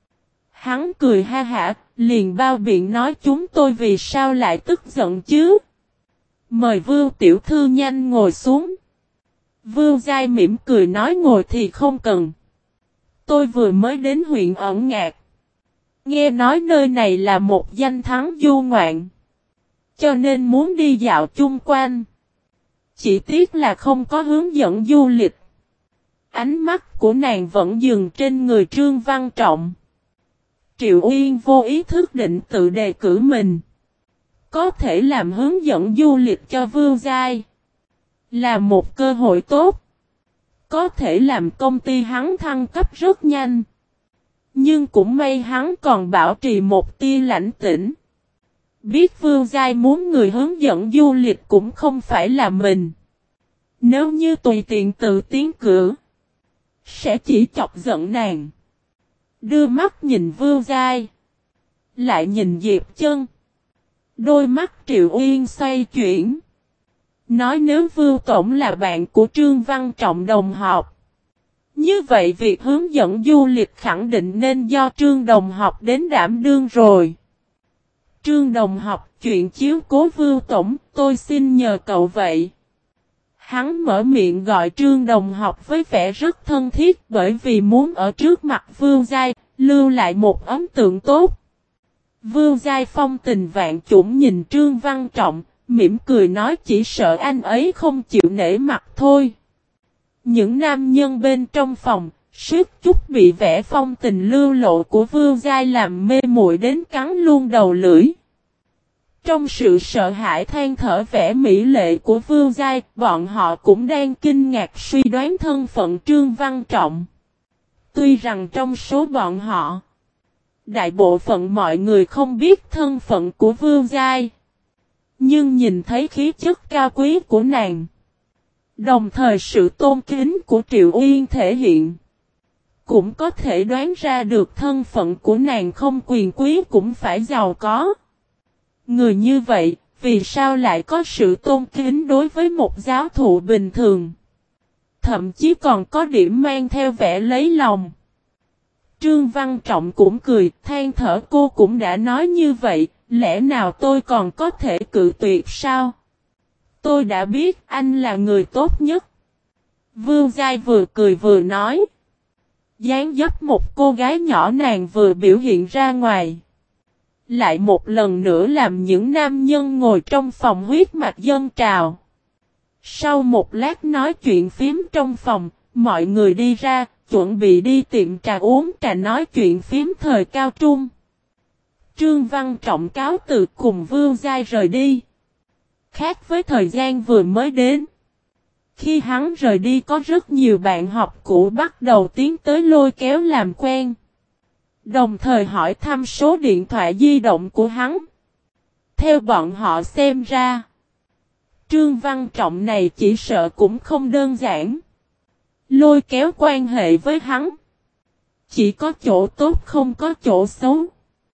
Hắn cười ha hả, liền bao biện nói chúng tôi vì sao lại tức giận chứ? Mời Vưu tiểu thư nhanh ngồi xuống. Vưu Giai mỉm cười nói ngồi thì không cần. Tôi vừa mới đến huyện Ẩn Ngạc. Nghe nói nơi này là một danh thắng du ngoạn, cho nên muốn đi dạo chung quanh. Chỉ tiếc là không có hướng dẫn du lịch. Ánh mắt của nàng vẫn dừng trên người Trương Văn Trọng. Triệu Uyên vô ý thức định tự đề cử mình. Có thể làm hướng dẫn du lịch cho Vưu Giai là một cơ hội tốt. Có thể làm công ty hắn thăng cấp rất nhanh. Nhưng cũng may hắn còn bảo trì một tia lãnh tĩnh. Biết Vưu Giai muốn người hướng dẫn du lịch cũng không phải là mình. Nếu như tùy tiện tự tiến cử, sẽ chỉ chọc giận nàng. Đưa mắt nhìn Vưu Giai, lại nhìn Diệp Chân. Đôi mắt Triệu Uyên xoay chuyển. Nói nếu Vưu Tổng là bạn của Trương Văn Trọng đồng học, như vậy việc hướng dẫn du lịch khẳng định nên do Trương đồng học đến đảm đương rồi. Trương đồng học, chuyện chiếu cố Vưu Tổng, tôi xin nhờ cậu vậy. Hắn mở miệng gọi Trương đồng học với vẻ rất thân thiết bởi vì muốn ở trước mặt Vưu Giai, lưu lại một ấn tượng tốt. Vưu Giai phong tình vạn chủng nhìn Trương Văn Trọng, mỉm cười nói chỉ sợ anh ấy không chịu nể mặt thôi. Những nam nhân bên trong phòng, suýt chút bị vẻ phong tình lưu lộ của Vưu Giai làm mê muội đến cắn luôn đầu lưỡi. Trong sự sợ hãi than thở vẻ mỹ lệ của Vưu Giai, bọn họ cũng đang kinh ngạc suy đoán thân phận Trương Văn Trọng. Tuy rằng trong số bọn họ, đại bộ phận mọi người không biết thân phận của Vưu Giai, nhưng nhìn thấy khí chất cao quý của nàng, đồng thời sự tôn kính của Triệu Uyên thể hiện, cũng có thể đoán ra được thân phận của nàng không quyền quý cũng phải giàu có. Người như vậy, vì sao lại có sự tôn kính đối với một giáo thụ bình thường? Thậm chí còn có điểm mang theo vẻ lấy lòng. Trương Văn Trọng cũng cười, than thở cô cũng đã nói như vậy, lẽ nào tôi còn có thể cự tuyệt sao? Tôi đã biết anh là người tốt nhất. Vưu Giai vừa cười vừa nói. Dáng dấp một cô gái nhỏ nàng vừa biểu hiện ra ngoài, lại một lần nữa làm những nam nhân ngồi trong phòng huyết mạch dâng trào. Sau một lát nói chuyện phím trong phòng, mọi người đi ra, chuẩn bị đi tiệm trà uống trà nói chuyện phím thời cao trung. Trương Văn Trọng cáo từ cùng Vưu Giai rời đi. Khác với thời gian vừa mới đến, khi hắn rời đi có rất nhiều bạn học cũ bắt đầu tiến tới lôi kéo làm quen, đồng thời hỏi thăm số điện thoại di động của hắn. Theo bọn họ xem ra, Trương Văn Trọng này chỉ sợ cũng không đơn giản. Lôi kéo quan hệ với hắn, chỉ có chỗ tốt không có chỗ xấu.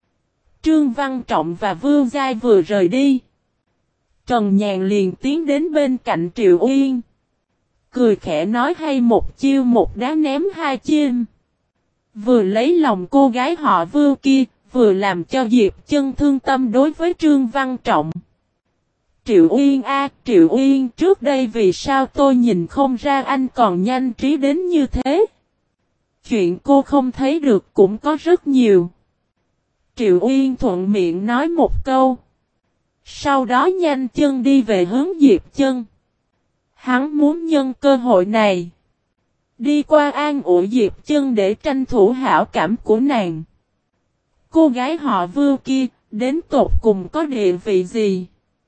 Trương Văn Trọng và Vưu Giai vừa rời đi, Trần Nhàn liền tiến đến bên cạnh Triệu Uyên, cười khẽ nói hay một chiêu một đá ném hai chim. Vừa lấy lòng cô gái họ Vưu kia, vừa làm cho Diệp Chân thương tâm đối với Trương Văn Trọng. Triệu Uyên a, Triệu Uyên, trước đây vì sao tôi nhìn không ra anh còn nhanh trí đến như thế? Chuyện cô không thấy được cũng có rất nhiều. Triệu Uyên thuận miệng nói một câu, sau đó nhanh chân đi về hướng Diệp Chân. Hắn muốn nhân cơ hội này đi qua an ủi Diệp Chân để tranh thủ hảo cảm của nàng. Cô gái họ Vưu kia, đến tột cùng có địa vị gì?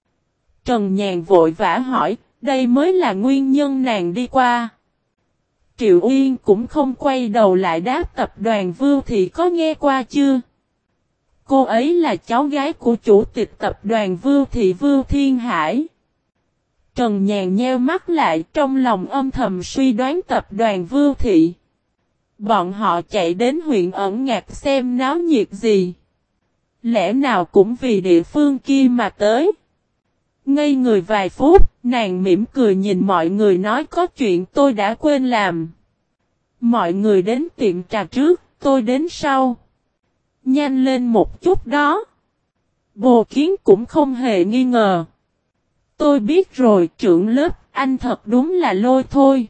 Trần Nhàn vội vã hỏi, đây mới là nguyên nhân nàng đi qua. Triệu Uyên cũng không quay đầu lại đáp tập đoàn Vưu Thị có nghe qua chưa? Cô ấy là cháu gái của chủ tịch tập đoàn Vưu Thị Vưu Thiên Hải. Trần Nhàn nheo mắt lại trong lòng âm thầm suy đoán tập đoàn Vưu Thị. Bọn họ chạy đến huyện Ẩn Ngạc xem náo nhiệt gì. Lẽ nào cũng vì địa phương kia mà tới. Ngây người vài phút, nàng mỉm cười nhìn mọi người nói có chuyện tôi đã quên làm. Mọi người đến tiệm trà trước, tôi đến sau. Nhanh lên một chút đó. Bồ Kiến cũng không hề nghi ngờ. Tôi biết rồi trưởng lớp, anh thật đúng là lôi thôi.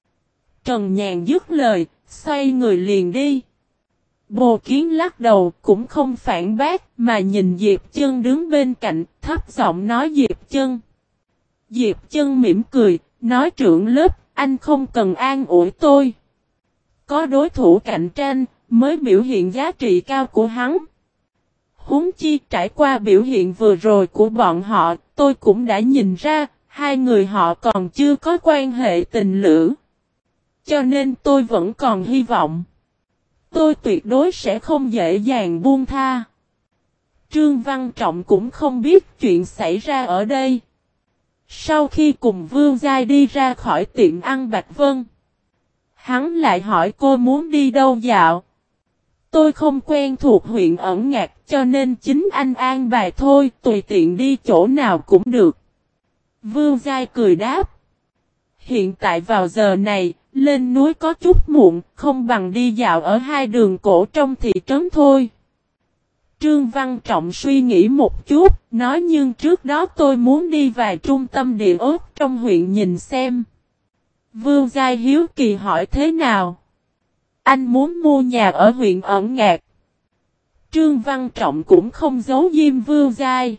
Trần Nhàn dứt lời, xoay người liền đi. Bồ Kiến lắc đầu cũng không phản bác mà nhìn Diệp Chân đứng bên cạnh, thấp giọng nói Diệp Chân. Diệp Chân mỉm cười, nói trưởng lớp, anh không cần an ủi tôi. Có đối thủ cạnh tranh, mới biểu hiện giá trị cao của hắn. Huống chi trải qua biểu hiện vừa rồi của bọn họ, tôi cũng đã nhìn ra, hai người họ còn chưa có quan hệ tình lữ. Cho nên tôi vẫn còn hy vọng. Tôi tuyệt đối sẽ không dễ dàng buông tha. Trương Văn Trọng cũng không biết chuyện xảy ra ở đây. Sau khi cùng Vương Giai đi ra khỏi tiệm ăn Bạch Vân, hắn lại hỏi cô muốn đi đâu dạo. Tôi không quen thuộc huyện Ẩn Ngạc cho nên chính anh an bài thôi, tùy tiện đi chỗ nào cũng được. Vương Giai cười đáp. Hiện tại vào giờ này, lên núi có chút muộn, không bằng đi dạo ở hai đường cổ trong thị trấn thôi. Trương Văn Trọng suy nghĩ một chút, nói nhưng trước đó tôi muốn đi vài trung tâm địa ốt trong huyện nhìn xem. Vương Giai hiếu kỳ hỏi thế nào? Anh muốn mua nhà ở huyện Ẩn Ngạc. Trương Văn Trọng cũng không giấu diêm Vương Giai.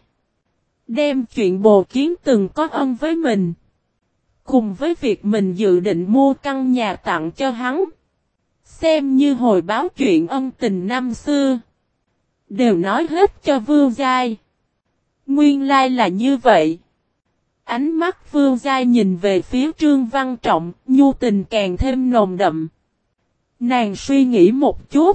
Đem chuyện Bồ Kiến từng có ân với mình. Cùng với việc mình dự định mua căn nhà tặng cho hắn. Xem như hồi báo chuyện ân tình năm xưa. Đều nói hết cho Vương Giai. Nguyên lai là như vậy. Ánh mắt Vương Giai nhìn về phía Trương Văn Trọng, nhu tình càng thêm nồng đậm. Nàng suy nghĩ một chút.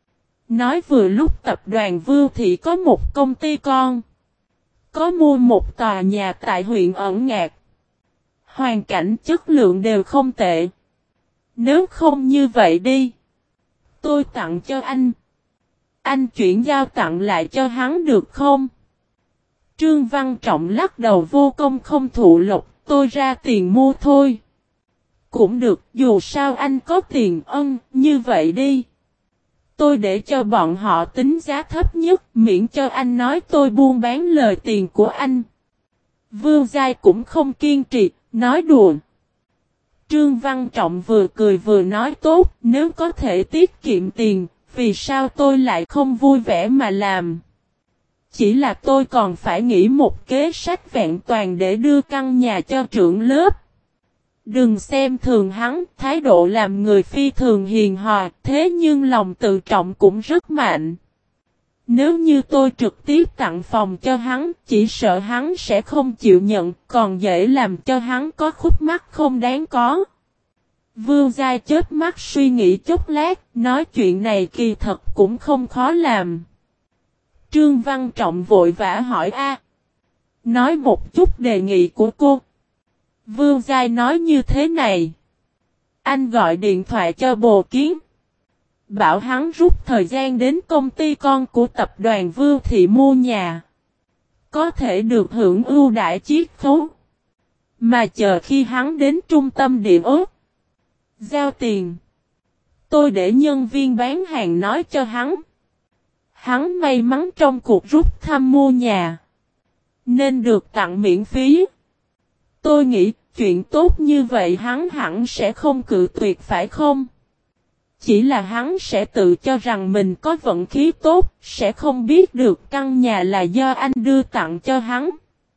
Nói vừa lúc tập đoàn Vưu Thị có một công ty con. Có mua một tòa nhà tại huyện Ẩn Ngạc. Hoàn cảnh chất lượng đều không tệ. Nếu không như vậy đi. Tôi tặng cho anh. Anh chuyển giao tặng lại cho hắn được không? Trương Văn Trọng lắc đầu vô công không thụ lộc. Tôi ra tiền mua thôi. Cũng được, dù sao anh có tiền ân, như vậy đi. Tôi để cho bọn họ tính giá thấp nhất, miễn cho anh nói tôi buôn bán lời tiền của anh. Vương Giai cũng không kiên trì, nói đùa. Trương Văn Trọng vừa cười vừa nói tốt, nếu có thể tiết kiệm tiền, vì sao tôi lại không vui vẻ mà làm. Chỉ là tôi còn phải nghĩ một kế sách vẹn toàn để đưa căn nhà cho trưởng lớp. Đừng xem thường hắn, thái độ làm người phi thường hiền hòa, thế nhưng lòng tự trọng cũng rất mạnh. Nếu như tôi trực tiếp tặng phòng cho hắn, chỉ sợ hắn sẽ không chịu nhận, còn dễ làm cho hắn có khúc mắc không đáng có. Vương Giai chớp mắt suy nghĩ chốc lát, nói chuyện này kỳ thật cũng không khó làm. Trương Văn Trọng vội vã hỏi a, nói một chút đề nghị của cô. Vương Giai nói như thế này. Anh gọi điện thoại cho Bồ Kiến. Bảo hắn rút thời gian đến công ty con của tập đoàn Vưu Thị mua nhà. Có thể được hưởng ưu đãi chiết khấu. Mà chờ khi hắn đến trung tâm địa ốt. Giao tiền. Tôi để nhân viên bán hàng nói cho hắn. Hắn may mắn trong cuộc rút thăm mua nhà. Nên được tặng miễn phí. Tôi nghĩ chuyện tốt như vậy hắn hẳn sẽ không cự tuyệt phải không? Chỉ là hắn sẽ tự cho rằng mình có vận khí tốt, sẽ không biết được căn nhà là do anh đưa tặng cho hắn.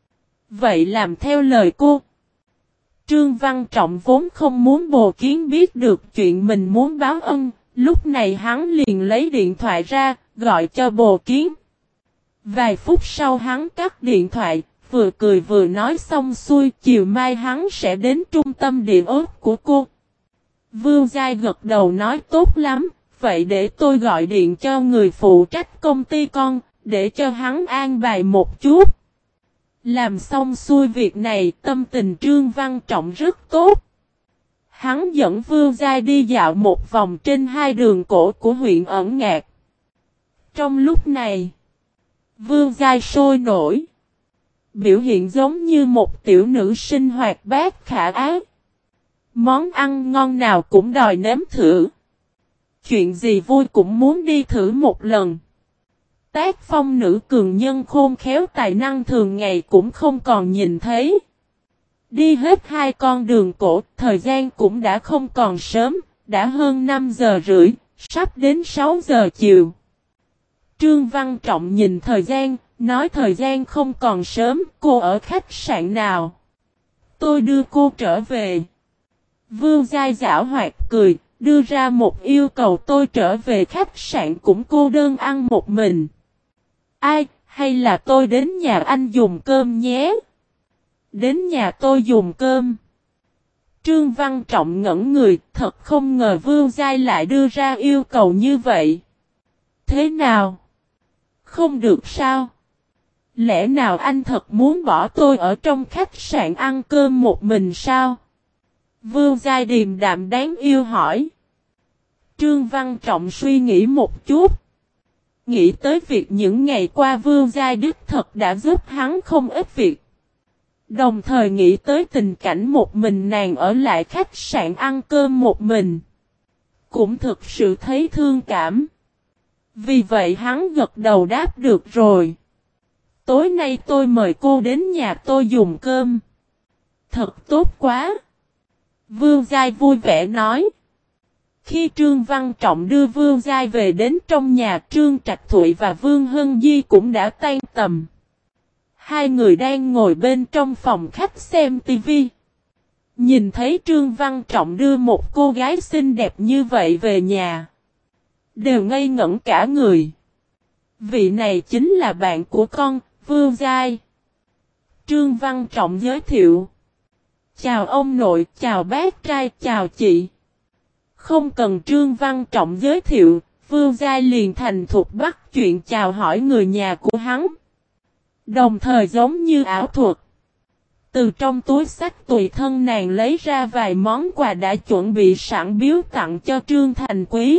Vậy làm theo lời cô. Trương Văn Trọng vốn không muốn Bồ Kiến biết được chuyện mình muốn báo ân, lúc này hắn liền lấy điện thoại ra, gọi cho Bồ Kiến. Vài phút sau hắn cắt điện thoại, vừa cười vừa nói xong xuôi, chiều mai hắn sẽ đến trung tâm địa ốc của cô. Vương Giai gật đầu nói tốt lắm, vậy để tôi gọi điện cho người phụ trách công ty con, để cho hắn an bài một chút. Làm xong xuôi việc này, tâm tình Trương Văn Trọng rất tốt. Hắn dẫn Vương Giai đi dạo một vòng trên hai đường cổ của huyện Ẩn Ngạc. Trong lúc này, Vương Giai sôi nổi, biểu hiện giống như một tiểu nữ sinh hoạt bát khả ái. Món ăn ngon nào cũng đòi nếm thử. Chuyện gì vui cũng muốn đi thử một lần. Tác phong nữ cường nhân khôn khéo tài năng thường ngày cũng không còn nhìn thấy. Đi hết hai con đường cổ, thời gian cũng đã không còn sớm, đã hơn năm giờ rưỡi, sắp đến sáu giờ chiều. Trương Văn Trọng nhìn thời gian, nói thời gian không còn sớm, cô ở khách sạn nào? Tôi đưa cô trở về. Vương Giai giảo hoạt cười, đưa ra một yêu cầu tôi trở về khách sạn cũng cô đơn ăn một mình. Ai, hay là tôi đến nhà anh dùng cơm nhé? Đến nhà tôi dùng cơm. Trương Văn Trọng ngẩn người, thật không ngờ Vương Giai lại đưa ra yêu cầu như vậy. Thế nào? Không được sao? Lẽ nào anh thật muốn bỏ tôi ở trong khách sạn ăn cơm một mình sao? Vương Giai điềm đạm đáng yêu hỏi. Trương Văn Trọng suy nghĩ một chút. Nghĩ tới việc những ngày qua Vương Giai đích thật đã giúp hắn không ít việc. Đồng thời nghĩ tới tình cảnh một mình nàng ở lại khách sạn ăn cơm một mình. Cũng thực sự thấy thương cảm. Vì vậy hắn gật đầu đáp được rồi. Tối nay tôi mời cô đến nhà tôi dùng cơm. Thật tốt quá. Vương Giai vui vẻ nói. Khi Trương Văn Trọng đưa Vương Giai về đến trong nhà, Trương Trạch Thụy và Vương Hân Di cũng đã tan tầm. Hai người đang ngồi bên trong phòng khách xem tivi. Nhìn thấy Trương Văn Trọng đưa một cô gái xinh đẹp như vậy về nhà, đều ngây ngẩn cả người. Vị này chính là bạn của con, Vương Giai. Trương Văn Trọng giới thiệu. Chào ông nội, chào bác trai, chào chị. Không cần Trương Văn Trọng giới thiệu, Vương Giai liền thành thục bắt chuyện chào hỏi người nhà của hắn. Đồng thời giống như ảo thuật. Từ trong túi xách tùy thân nàng lấy ra vài món quà đã chuẩn bị sẵn biếu tặng cho Trương Thành Quý,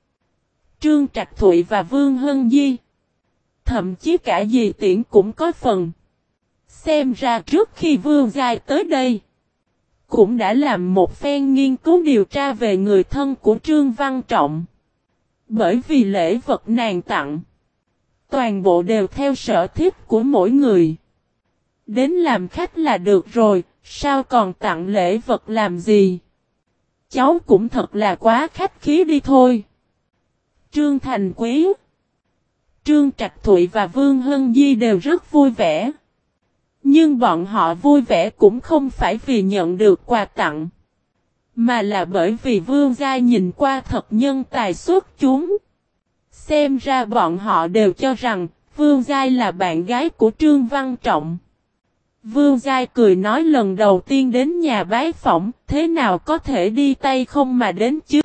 Trương Trạch Thụy và Vương Hân Di. Thậm chí cả dì Tiễn cũng có phần. Xem ra trước khi Vương Giai tới đây, cũng đã làm một phen nghiên cứu điều tra về người thân của Trương Văn Trọng. Bởi vì lễ vật nàng tặng, toàn bộ đều theo sở thích của mỗi người. Đến làm khách là được rồi, sao còn tặng lễ vật làm gì? Cháu cũng thật là quá khách khí đi thôi. Trương Thành Quý, Trương Trạch Thụy và Vương Hân Di đều rất vui vẻ. Nhưng bọn họ vui vẻ cũng không phải vì nhận được quà tặng, mà là bởi vì Vương Giai nhìn qua thật nhân tài xuất chúng. Xem ra bọn họ đều cho rằng Vương Giai là bạn gái của Trương Văn Trọng. Vương Giai cười nói lần đầu tiên đến nhà bái phỏng, thế nào có thể đi tay không mà đến chứ?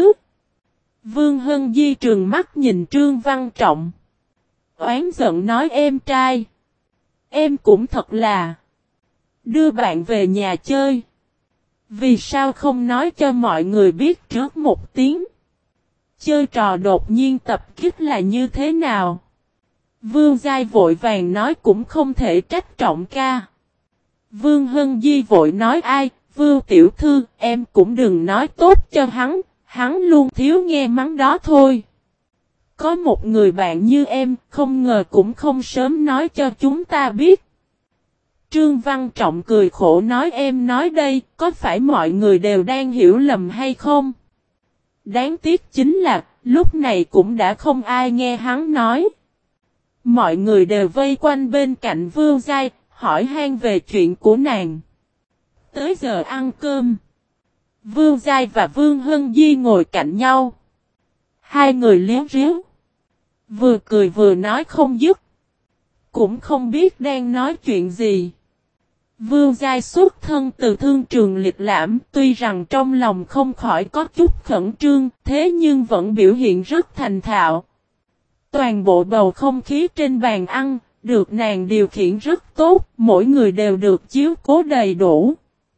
Vương Hân Di trừng mắt nhìn Trương Văn Trọng, oán giận nói em trai, em cũng thật là đưa bạn về nhà chơi. Vì sao không nói cho mọi người biết trước một tiếng? Chơi trò đột nhiên tập kích là như thế nào? Vương Giai vội vàng nói cũng không thể trách Trọng ca. Vương Hân Di vội nói ai, Vương tiểu thư, em cũng đừng nói tốt cho hắn, hắn luôn thiếu nghe mắng đó thôi. Có một người bạn như em, không ngờ cũng không sớm nói cho chúng ta biết. Trương Văn Trọng cười khổ nói em nói đây, có phải mọi người đều đang hiểu lầm hay không? Đáng tiếc chính là, lúc này cũng đã không ai nghe hắn nói. Mọi người đều vây quanh bên cạnh Vương Giai, hỏi han về chuyện của nàng. Tới giờ ăn cơm, Vương Giai và Vương Hân Di ngồi cạnh nhau. Hai người liếu riếu. Vừa cười vừa nói không dứt. Cũng không biết đang nói chuyện gì. Vương Giai xuất thân từ thương trường liệt lãm, tuy rằng trong lòng không khỏi có chút khẩn trương, thế nhưng vẫn biểu hiện rất thành thạo. Toàn bộ bầu không khí trên bàn ăn, được nàng điều khiển rất tốt, mỗi người đều được chiếu cố đầy đủ.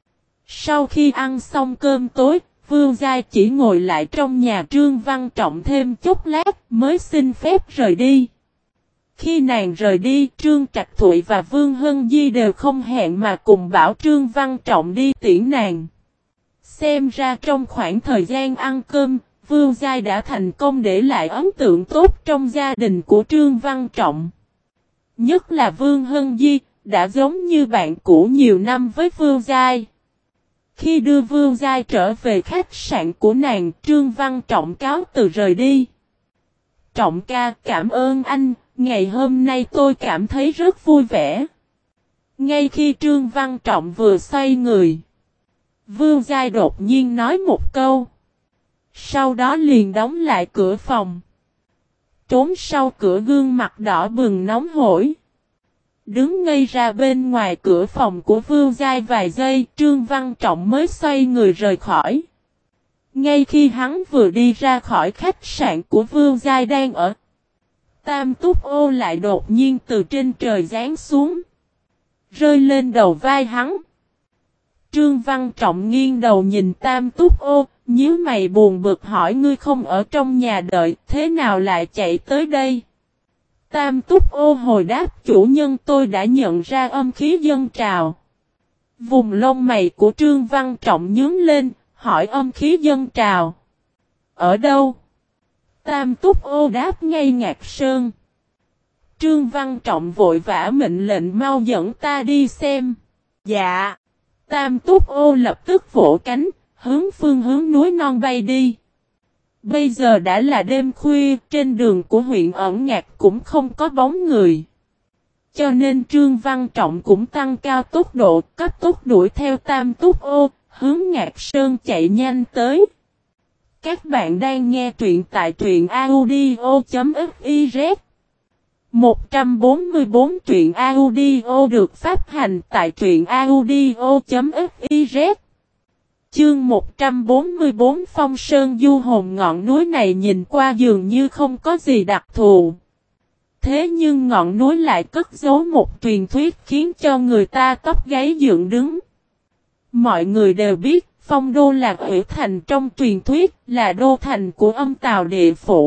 Sau khi ăn xong cơm tối, Vương Giai chỉ ngồi lại trong nhà Trương Văn Trọng thêm chút lát mới xin phép rời đi. Khi nàng rời đi, Trương Trạch Thụy và Vương Hân Di đều không hẹn mà cùng bảo Trương Văn Trọng đi tiễn nàng. Xem ra trong khoảng thời gian ăn cơm, Vương Giai đã thành công để lại ấn tượng tốt trong gia đình của Trương Văn Trọng. Nhất là Vương Hân Di, đã giống như bạn cũ nhiều năm với Vương Giai. Khi đưa Vương Giai trở về khách sạn của nàng, Trương Văn Trọng cáo từ rời đi. Trọng ca, cảm ơn anh, ngày hôm nay tôi cảm thấy rất vui vẻ. Ngay khi Trương Văn Trọng vừa xoay người, Vương Giai đột nhiên nói một câu. Sau đó liền đóng lại cửa phòng. Trốn sau cửa gương mặt đỏ bừng nóng hổi. Đứng ngây ra bên ngoài cửa phòng của Vương Giai vài giây, Trương Văn Trọng mới xoay người rời khỏi. Ngay khi hắn vừa đi ra khỏi khách sạn của Vương Giai đang ở, Tam Túc Ô lại đột nhiên từ trên trời giáng xuống, rơi lên đầu vai hắn. Trương Văn Trọng nghiêng đầu nhìn Tam Túc Ô, nhíu mày buồn bực hỏi ngươi không ở trong nhà đợi, thế nào lại chạy tới đây? Tam Túc Ô hồi đáp chủ nhân tôi đã nhận ra âm khí dâng trào. Vùng lông mày của Trương Văn Trọng nhướng lên, hỏi âm khí dâng trào. Ở đâu? Tam Túc Ô đáp ngay Ngạc Sơn. Trương Văn Trọng vội vã mệnh lệnh mau dẫn ta đi xem. Dạ. Tam Túc Ô lập tức vỗ cánh, hướng phương hướng núi non bay đi. Bây giờ đã là đêm khuya, trên đường của huyện Ẩn Ngạc cũng không có bóng người. Cho nên Trương Văn Trọng cũng tăng cao tốc độ, cấp tốc đuổi theo Tam Túc Ô, hướng Ngạc Sơn chạy nhanh tới. Các bạn đang nghe truyện tại truyện audio.fiz. một trăm bốn mươi tư truyện audio được phát hành tại truyện audio.fiz. Chương một trăm bốn mươi tư Phong Sơn Du Hồn. Ngọn núi này nhìn qua dường như không có gì đặc thù. Thế nhưng ngọn núi lại cất giấu một truyền thuyết khiến cho người ta tóc gáy dựng đứng. Mọi người đều biết Phong Đô là huyện thành trong truyền thuyết, là đô thành của âm Tào địa phủ.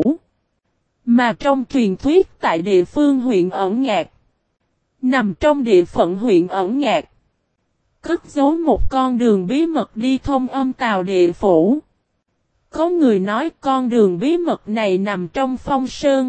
Mà trong truyền thuyết tại địa phương huyện Ẩn Ngạc, nằm trong địa phận huyện Ẩn Ngạc, cất giấu một con đường bí mật đi thông âm Tào địa phủ. Có người nói con đường bí mật này nằm trong Phong Sơn.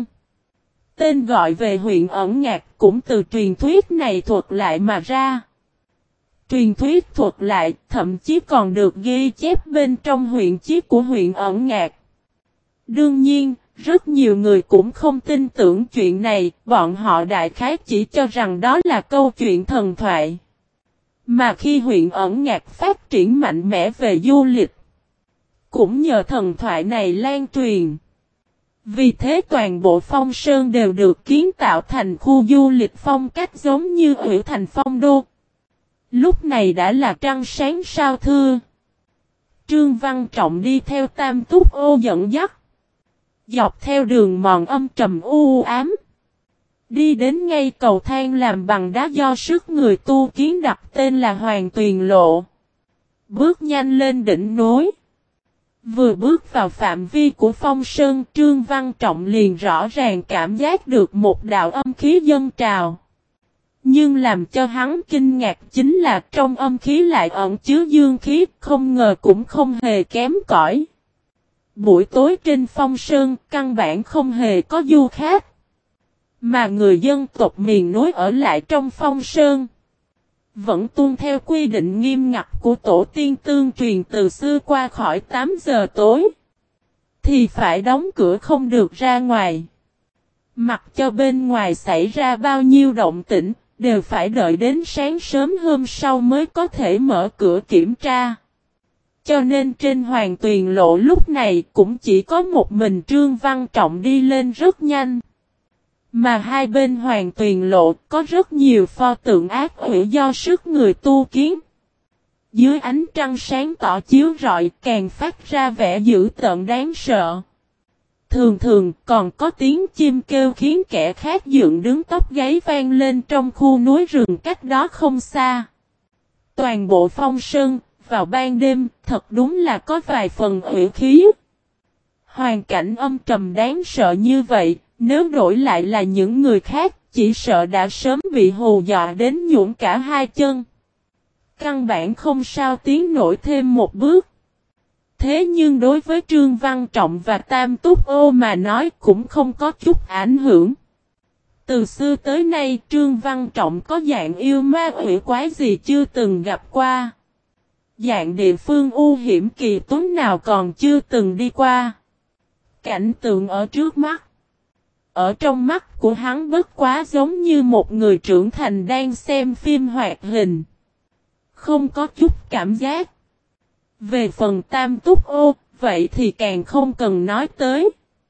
Tên gọi về huyện Ẩn Ngạc cũng từ truyền thuyết này thuật lại mà ra. Truyền thuyết thuật lại thậm chí còn được ghi chép bên trong huyện chí của huyện Ẩn Ngạc. Đương nhiên, rất nhiều người cũng không tin tưởng chuyện này, bọn họ đại khái chỉ cho rằng đó là câu chuyện thần thoại. Mà khi huyện Ẩn Ngạc phát triển mạnh mẽ về du lịch, cũng nhờ thần thoại này lan truyền. Vì thế toàn bộ Phong Sơn đều được kiến tạo thành khu du lịch phong cách giống như huyện thành Phong Đô. Lúc này đã là trăng sáng sao thưa. Trương Văn Trọng đi theo Tam Túc Ô dẫn dắt. Dọc theo đường mòn âm trầm u ám. Đi đến ngay cầu thang làm bằng đá do sức người tu kiến đặt tên là Hoàng Tuyền Lộ. Bước nhanh lên đỉnh núi. Vừa bước vào phạm vi của Phong Sơn, Trương Văn Trọng liền rõ ràng cảm giác được một đạo âm khí dâng trào. Nhưng làm cho hắn kinh ngạc chính là trong âm khí lại ẩn chứa dương khí, không ngờ cũng không hề kém cỏi. Buổi tối trên Phong Sơn căn bản không hề có du khách, mà người dân tộc miền núi ở lại trong Phong Sơn vẫn tuân theo quy định nghiêm ngặt của tổ tiên tương truyền từ xưa qua khỏi tám giờ tối thì phải đóng cửa không được ra ngoài. Mặc cho bên ngoài xảy ra bao nhiêu động tĩnh, đều phải đợi đến sáng sớm hôm sau mới có thể mở cửa kiểm tra. Cho nên trên Hoàng Tuyền Lộ lúc này cũng chỉ có một mình Trương Văn Trọng đi lên rất nhanh. Mà hai bên hoàng tuyền lộ có rất nhiều pho tượng ác quỷ do sức người tu kiến. Dưới ánh trăng sáng tỏ chiếu rọi càng phát ra vẻ dữ tợn đáng sợ. Thường thường còn có tiếng chim kêu khiến kẻ khác dựng đứng tóc gáy vang lên trong khu núi rừng cách đó không xa. Toàn bộ Phong Sơn, vào ban đêm, thật đúng là có vài phần hủy khí. Hoàn cảnh âm trầm đáng sợ như vậy, nếu đổi lại là những người khác, chỉ sợ đã sớm bị hù dọa đến nhuộn cả hai chân. Căn bản không sao tiến nổi thêm một bước. Thế nhưng đối với Trương Văn Trọng và Tam Túc Ô mà nói cũng không có chút ảnh hưởng. Từ xưa tới nay Trương Văn Trọng có dạng yêu ma quỷ quái gì chưa từng gặp qua. Dạng địa phương u hiểm kỳ tuấn nào còn chưa từng đi qua. Cảnh tượng ở trước mắt. Ở trong mắt của hắn bất quá giống như một người trưởng thành đang xem phim hoạt hình. Không có chút cảm giác. Về phần Tam Túc Ô, vậy thì càng không cần nói tới.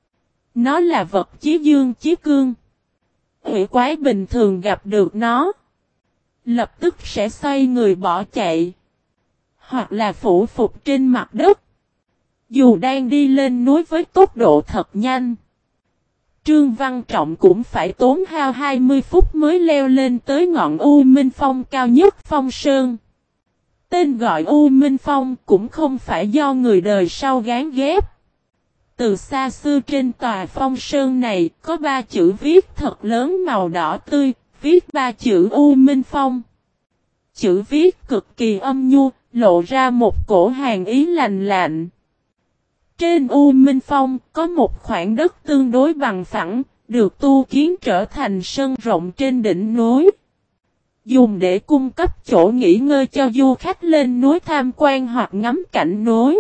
Nó là vật chí dương chí cương. Quỷ quái bình thường gặp được nó, lập tức sẽ xoay người bỏ chạy. Hoặc là phủ phục trên mặt đất. Dù đang đi lên núi với tốc độ thật nhanh, Trương Văn Trọng cũng phải tốn hao hai mươi phút mới leo lên tới ngọn U Minh Phong cao nhất Phong Sơn. Tên gọi U Minh Phong cũng không phải do người đời sau gán ghép. Từ xa xưa trên tòa Phong Sơn này có ba chữ viết thật lớn màu đỏ tươi, viết ba chữ U Minh Phong. Chữ viết cực kỳ âm nhu, lộ ra một cổ hàn ý lạnh lạnh. Trên U Minh Phong có một khoảng đất tương đối bằng phẳng, được tu kiến trở thành sân rộng trên đỉnh núi. Dùng để cung cấp chỗ nghỉ ngơi cho du khách lên núi tham quan hoặc ngắm cảnh núi.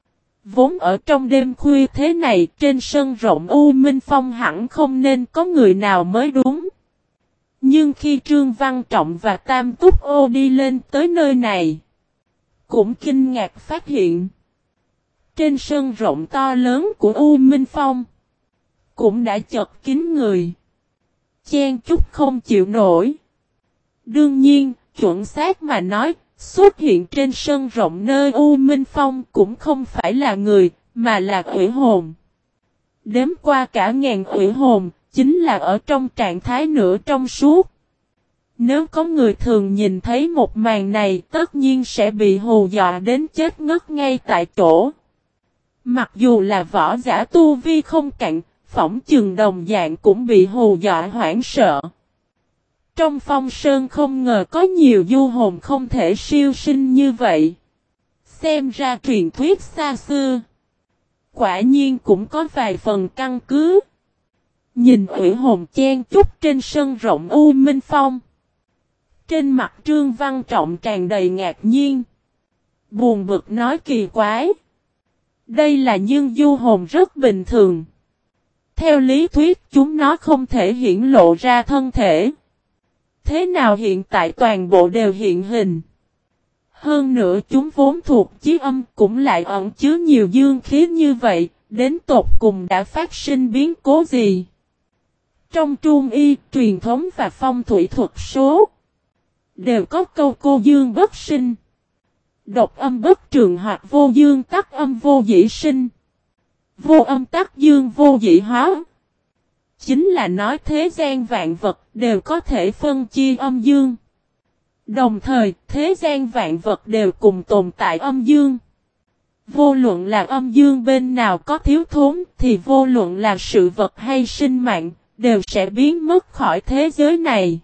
Vốn ở trong đêm khuya thế này trên sân rộng U Minh Phong hẳn không nên có người nào mới đúng. Nhưng khi Trương Văn Trọng và Tam Túc Ô đi lên tới nơi này, cũng kinh ngạc phát hiện. Trên sân rộng to lớn của U Minh Phong, cũng đã chật kín người. Chen chúc không chịu nổi. Đương nhiên, chuẩn xác mà nói, xuất hiện trên sân rộng nơi U Minh Phong cũng không phải là người, mà là quỷ hồn. Đếm qua cả ngàn quỷ hồn, chính là ở trong trạng thái nửa trong suốt. Nếu có người thường nhìn thấy một màn này, tất nhiên sẽ bị hù dọa đến chết ngất ngay tại chỗ. Mặc dù là võ giả tu vi không cạnh, phỏng chừng đồng dạng cũng bị hù dọa hoảng sợ. Trong Phong Sơn không ngờ có nhiều du hồn không thể siêu sinh như vậy. Xem ra truyền thuyết xa xưa, quả nhiên cũng có vài phần căn cứ. Nhìn quỷ hồn chen chúc trên sân rộng U Minh Phong, trên mặt Trương Văn Trọng tràn đầy ngạc nhiên. Buồn bực nói kỳ quái. Đây là những du hồn rất bình thường. Theo lý thuyết chúng nó không thể hiển lộ ra thân thể. Thế nào hiện tại toàn bộ đều hiện hình. Hơn nữa chúng vốn thuộc chí âm cũng lại ẩn chứa nhiều dương khí như vậy, đến tột cùng đã phát sinh biến cố gì. Trong trung y, truyền thống và phong thủy thuật số, đều có câu cô dương bất sinh. Độc âm bất trường hoặc vô dương tắc âm vô dĩ sinh. Vô âm tắc dương vô dĩ hóa. Chính là nói thế gian vạn vật đều có thể phân chia âm dương. Đồng thời, thế gian vạn vật đều cùng tồn tại âm dương. Vô luận là âm dương bên nào có thiếu thốn thì vô luận là sự vật hay sinh mạng, đều sẽ biến mất khỏi thế giới này.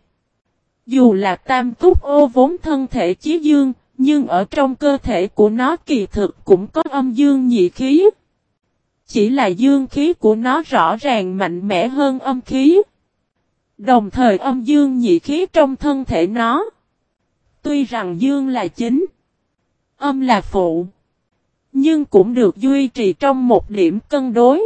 Dù là Tam Túc Ô vốn thân thể chí dương, nhưng ở trong cơ thể của nó kỳ thực cũng có âm dương nhị khí. Chỉ là dương khí của nó rõ ràng mạnh mẽ hơn âm khí. Đồng thời âm dương nhị khí trong thân thể nó, tuy rằng dương là chính, âm là phụ, nhưng cũng được duy trì trong một điểm cân đối.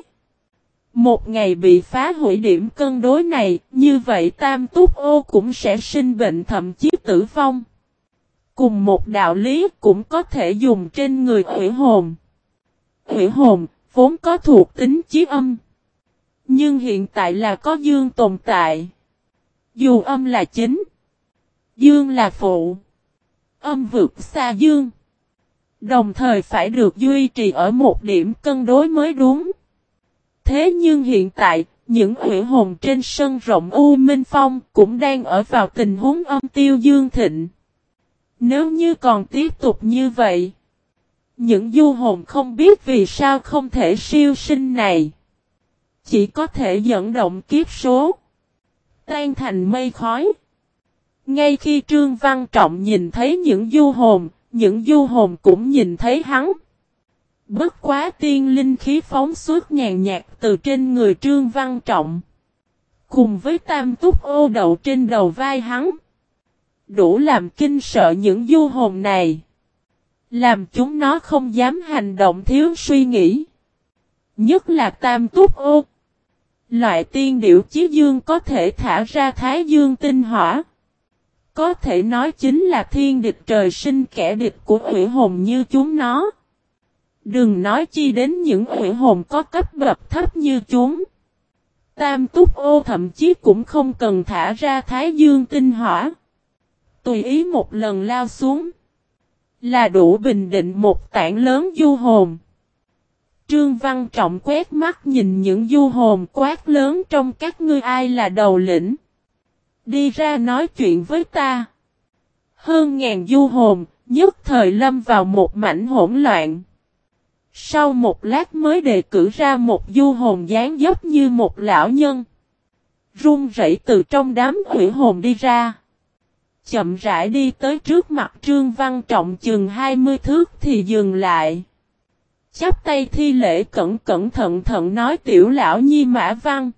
Một ngày bị phá hủy điểm cân đối này, như vậy Tam Túc Ô cũng sẽ sinh bệnh thậm chí tử vong. Cùng một đạo lý cũng có thể dùng trên người quỷ hồn. Quỷ hồn vốn có thuộc tính chí âm, Nhưng hiện tại là có dương tồn tại. Dù âm là chính, dương là phụ. Âm vượt xa dương. Đồng thời phải được duy trì ở một điểm cân đối mới đúng. Thế nhưng hiện tại, những ủy hồn trên sân rộng U Minh Phong cũng đang ở vào tình huống âm tiêu dương thịnh. Nếu như còn tiếp tục như vậy, những du hồn không biết vì sao không thể siêu sinh này, chỉ có thể dẫn động kiếp số, tan thành mây khói. Ngay khi Trương Văn Trọng nhìn thấy những du hồn, những du hồn cũng nhìn thấy hắn. Bất quá tiên linh khí phóng suốt nhàn nhạt từ trên người Trương Văn Trọng, cùng với tam túc ô đậu trên đầu vai hắn, đủ làm kinh sợ những du hồn này, làm chúng nó không dám hành động thiếu suy nghĩ. Nhất là tam túc ô, loại tiên điểu chí dương có thể thả ra thái dương tinh hỏa, có thể nói chính là thiên địch trời sinh, kẻ địch của ủy hồn như chúng nó. Đừng nói chi đến những ủy hồn có cấp bậc thấp như chúng. Tam túc ô thậm chí cũng không cần thả ra thái dương tinh hỏa, tùy ý một lần lao xuống, là đủ bình định một tảng lớn du hồn. Trương Văn Trọng quét mắt nhìn những du hồn, quát lớn: trong các ngươi ai là đầu lĩnh? Đi ra nói chuyện với ta. Hơn ngàn du hồn, nhất thời lâm vào một mảnh hỗn loạn. Sau một lát mới đề cử ra một du hồn dáng dấp như một lão nhân, run rẩy từ trong đám ủy hồn đi ra. Chậm rãi đi tới trước mặt Trương Văn Trọng chừng hai mươi thước thì dừng lại. Chắp tay thi lễ cẩn cẩn thận thận nói: tiểu lão nhi Mã Văn,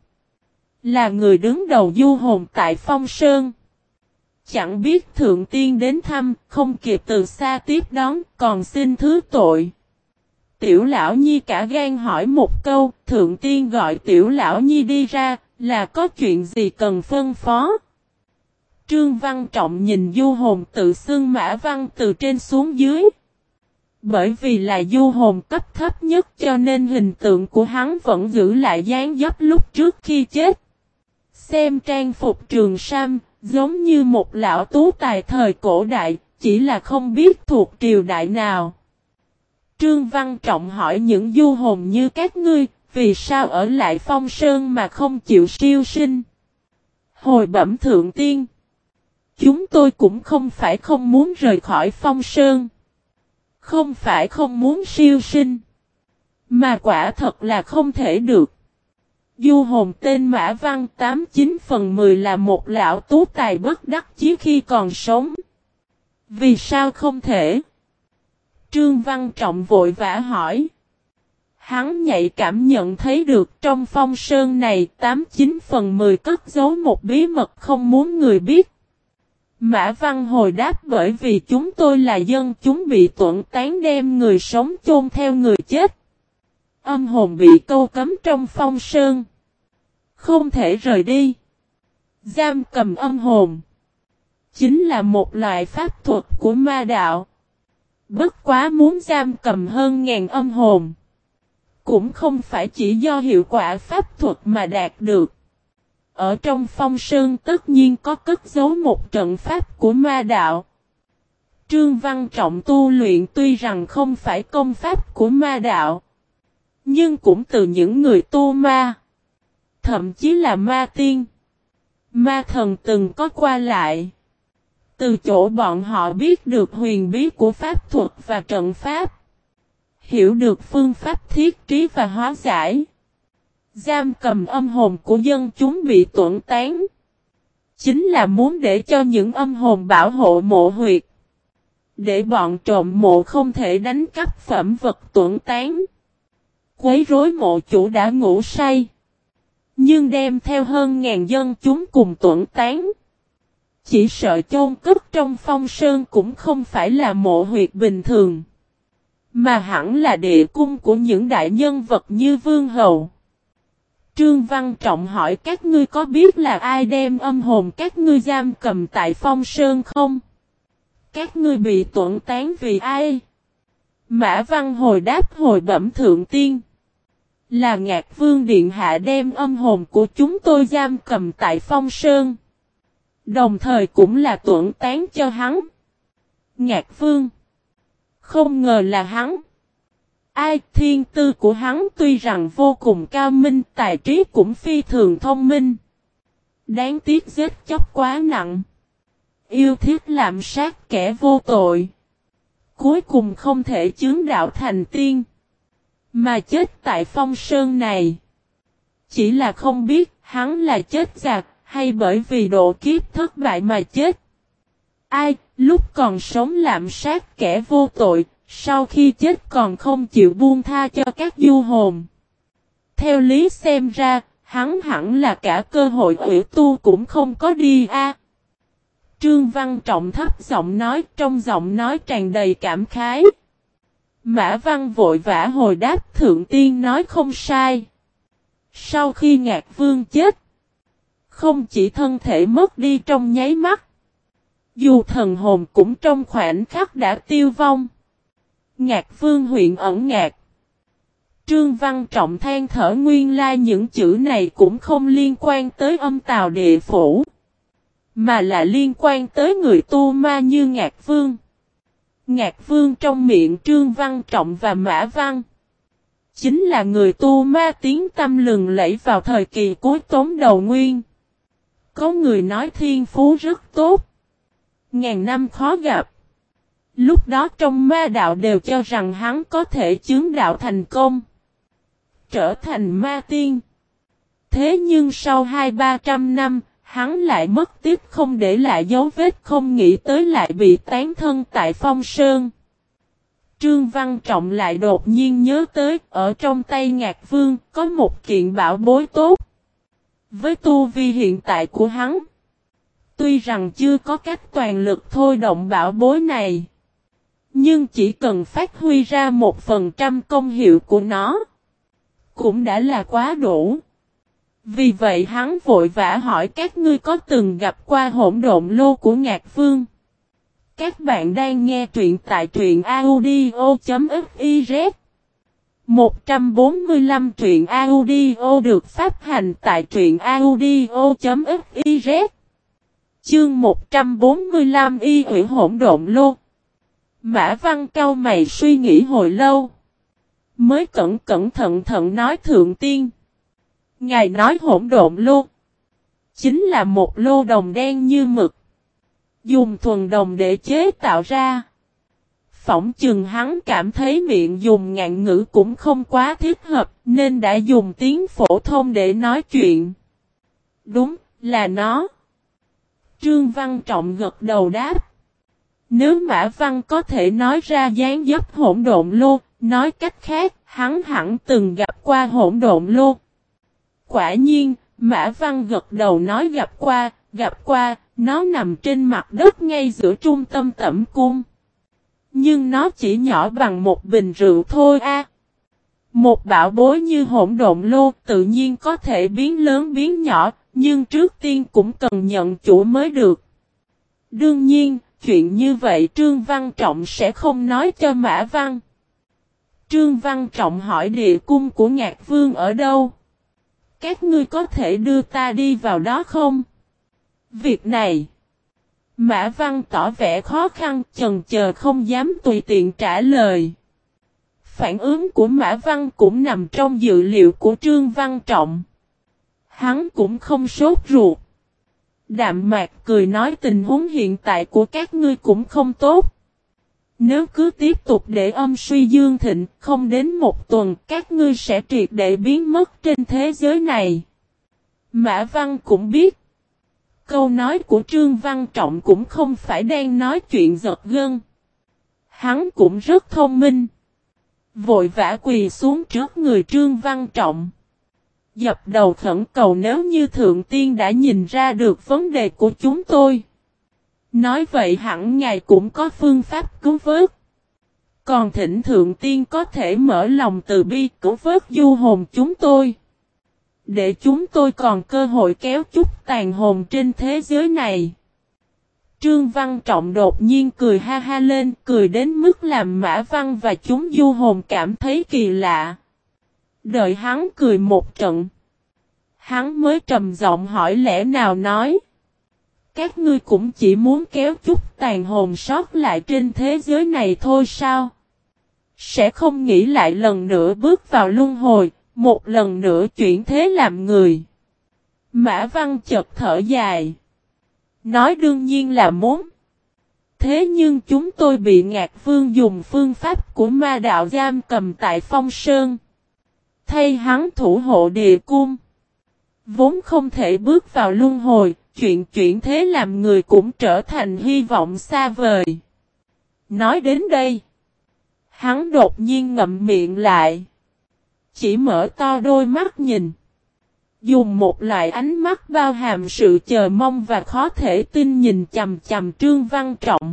là người đứng đầu du hồn tại Phong Sơn. Chẳng biết thượng tiên đến thăm, không kịp từ xa tiếp đón, còn xin thứ tội. Tiểu lão nhi cả gan hỏi một câu: thượng tiên gọi tiểu lão nhi đi ra, là có chuyện gì cần phân phó? Trương Văn Trọng nhìn du hồn tự xưng Mã Văn từ trên xuống dưới. Bởi vì là du hồn cấp thấp nhất cho nên hình tượng của hắn vẫn giữ lại dáng dấp lúc trước khi chết. Xem trang phục trường sam, giống như một lão tú tài thời cổ đại, chỉ là không biết thuộc triều đại nào. Trương Văn Trọng hỏi: những du hồn như các ngươi, vì sao ở lại Phong Sơn mà không chịu siêu sinh? Hồi bẩm thượng tiên, chúng tôi cũng không phải không muốn rời khỏi Phong Sơn, không phải không muốn siêu sinh, mà quả thật là không thể được. Du hồn tên Mã Văn tám chín phần mười là một lão tú tài bất đắc chí khi còn sống. Vì sao không thể? Trương Văn Trọng vội vã hỏi. Hắn nhạy cảm nhận thấy được trong Phong Sơn này tám chín phần mười cất giấu một bí mật không muốn người biết. Mã Văn hồi đáp: bởi vì chúng tôi là dân chúng bị tuẫn tán, đem người sống chôn theo người chết. Âm hồn bị câu cấm trong Phong Sơn, không thể rời đi. Giam cầm âm hồn chính là một loại pháp thuật của ma đạo. Bất quá muốn giam cầm hơn ngàn âm hồn, cũng không phải chỉ do hiệu quả pháp thuật mà đạt được. Ở trong Phong Sơn tất nhiên có cất giấu một trận pháp của ma đạo. Trương Văn Trọng tu luyện tuy rằng không phải công pháp của ma đạo, nhưng cũng từ những người tu ma, thậm chí là ma tiên, ma thần từng có qua lại. Từ chỗ bọn họ biết được huyền bí của pháp thuật và trận pháp, hiểu được phương pháp thiết trí và hóa giải, giam cầm âm hồn của dân chúng bị tuẫn tán, chính là muốn để cho những âm hồn bảo hộ mộ huyệt, để bọn trộm mộ không thể đánh cắp phẩm vật tuẫn tán, quấy rối mộ chủ đã ngủ say, nhưng đem theo hơn ngàn dân chúng cùng tuẫn tán. Chỉ sợ chôn cất trong Phong Sơn cũng không phải là mộ huyệt bình thường, mà hẳn là địa cung của những đại nhân vật như Vương Hầu. Trương Văn Trọng hỏi: các ngươi có biết là ai đem âm hồn các ngươi giam cầm tại Phong Sơn không? Các ngươi bị tuẫn tán vì ai? Mã Văn hồi đáp: hồi bẩm thượng tiên, Là Ngạc Vương Điện Hạ đem âm hồn của chúng tôi giam cầm tại Phong Sơn. Đồng thời cũng là tuẫn tán cho hắn. Ngạc Vương. Không ngờ là hắn. Ai, thiên tư của hắn tuy rằng vô cùng cao minh, tài trí cũng phi thường thông minh. Đáng tiếc giết chóc quá nặng. Yêu thích làm sát kẻ vô tội. Cuối cùng không thể chứng đạo thành tiên. Mà chết tại Phong Sơn này. Chỉ là không biết hắn là chết giặc hay bởi vì độ kiếp thất bại mà chết. Ai, lúc còn sống làm sát kẻ vô tội, sau khi chết còn không chịu buông tha cho các du hồn. Theo lý xem ra, hắn hẳn là cả cơ hội ủy tu cũng không có đi a. Trương Văn Trọng thấp giọng nói, trong giọng nói tràn đầy cảm khái. Mã Văn vội vã hồi đáp, thượng tiên nói không sai. Sau khi Ngạc Vương chết, không chỉ thân thể mất đi trong nháy mắt, dù thần hồn cũng trong khoảnh khắc đã tiêu vong. Ngạc Vương huyện ẩn ngạc. Trương Văn Trọng than thở, nguyên lai những chữ này cũng không liên quan tới âm tào địa phủ, mà là liên quan tới người tu ma như Ngạc Vương. Ngạc Vương trong miệng Trương Văn Trọng và Mã Văn chính là người tu ma tiếng tăm lừng lẫy vào thời kỳ cuối Tống Đầu Nguyên. Có người nói thiên phú rất tốt, ngàn năm khó gặp. Lúc đó trong ma đạo đều cho rằng hắn có thể chứng đạo thành công, trở thành ma tiên. Thế nhưng sau hai ba trăm năm, hắn lại mất tích không để lại dấu vết, không nghĩ tới lại bị tán thân tại Phong Sơn. Trương Văn Trọng lại đột nhiên nhớ tới, ở trong tay Ngạc Vương có một kiện bảo bối tốt. Với tu vi hiện tại của hắn, tuy rằng chưa có cách toàn lực thôi động bảo bối này, nhưng chỉ cần phát huy ra một phần trăm công hiệu của nó, cũng đã là quá đủ. Vì vậy hắn vội vã hỏi, các ngươi có từng gặp qua hỗn độn lô của Ngạc Vương? Các bạn đang nghe truyện tại truyện audio chấm fiz. một trăm bốn mươi lăm truyện audio được phát hành tại truyện audio chấm fiz. Chương một trăm bốn mươi lăm y ủy hỗn độn lô. Mã Văn cau mày suy nghĩ hồi lâu, mới cẩn cẩn thận thận nói, thượng tiên, ngài nói hỗn độn lô chính là một lô đồng đen như mực, dùng thuần đồng để chế tạo ra. Phỏng chừng hắn cảm thấy miệng dùng ngạn ngữ cũng không quá thích hợp, nên đã dùng tiếng phổ thông để nói chuyện. Đúng, là nó. Trương Văn Trọng gật đầu đáp. Nếu Mã Văn có thể nói ra dáng dấp hỗn độn lô, nói cách khác, hắn hẳn từng gặp qua hỗn độn lô. Quả nhiên, Mã Văn gật đầu nói gặp qua, gặp qua, nó nằm trên mặt đất ngay giữa trung tâm tẩm cung. Nhưng nó chỉ nhỏ bằng một bình rượu thôi a. Một bảo bối như hỗn độn lô tự nhiên có thể biến lớn biến nhỏ, nhưng trước tiên cũng cần nhận chủ mới được. Đương nhiên, chuyện như vậy Trương Văn Trọng sẽ không nói cho Mã Văn. Trương Văn Trọng hỏi địa cung của Ngạc Vương ở đâu? Các ngươi có thể đưa ta đi vào đó không? Việc này, Mã Văn tỏ vẻ khó khăn, chần chờ không dám tùy tiện trả lời. Phản ứng của Mã Văn cũng nằm trong dự liệu của Trương Văn Trọng. Hắn cũng không sốt ruột. Đạm mạc cười nói, tình huống hiện tại của các ngươi cũng không tốt. Nếu cứ tiếp tục để âm suy dương thịnh, không đến một tuần các ngươi sẽ triệt để biến mất trên thế giới này. Mã Văn cũng biết. Câu nói của Trương Văn Trọng cũng không phải đang nói chuyện giật gân. Hắn cũng rất thông minh. Vội vã quỳ xuống trước người Trương Văn Trọng. Dập đầu khẩn cầu, nếu như thượng tiên đã nhìn ra được vấn đề của chúng tôi, nói vậy hẳn ngài cũng có phương pháp cứu vớt. Còn thỉnh thượng tiên có thể mở lòng từ bi cứu vớt du hồn chúng tôi, để chúng tôi còn cơ hội kéo chút tàn hồn trên thế giới này. Trương Văn Trọng đột nhiên cười ha ha lên, cười đến mức làm Mã Văn và chúng du hồn cảm thấy kỳ lạ. Đợi hắn cười một trận. Hắn mới trầm giọng hỏi lẽ nào nói. Các ngươi cũng chỉ muốn kéo chút tàn hồn sót lại trên thế giới này thôi sao? Sẽ không nghĩ lại lần nữa bước vào luân hồi, một lần nữa chuyển thế làm người. Mã Văn chợt thở dài. Nói đương nhiên là muốn. Thế nhưng chúng tôi bị Ngạc Vương dùng phương pháp của ma đạo giam cầm tại Phong Sơn. Thay hắn thủ hộ địa cung. Vốn không thể bước vào luân hồi, chuyện chuyển thế làm người cũng trở thành hy vọng xa vời. Nói đến đây, hắn đột nhiên ngậm miệng lại. Chỉ mở to đôi mắt nhìn. Dùng một loại ánh mắt bao hàm sự chờ mong và khó thể tin nhìn chằm chằm Trương Văn Trọng.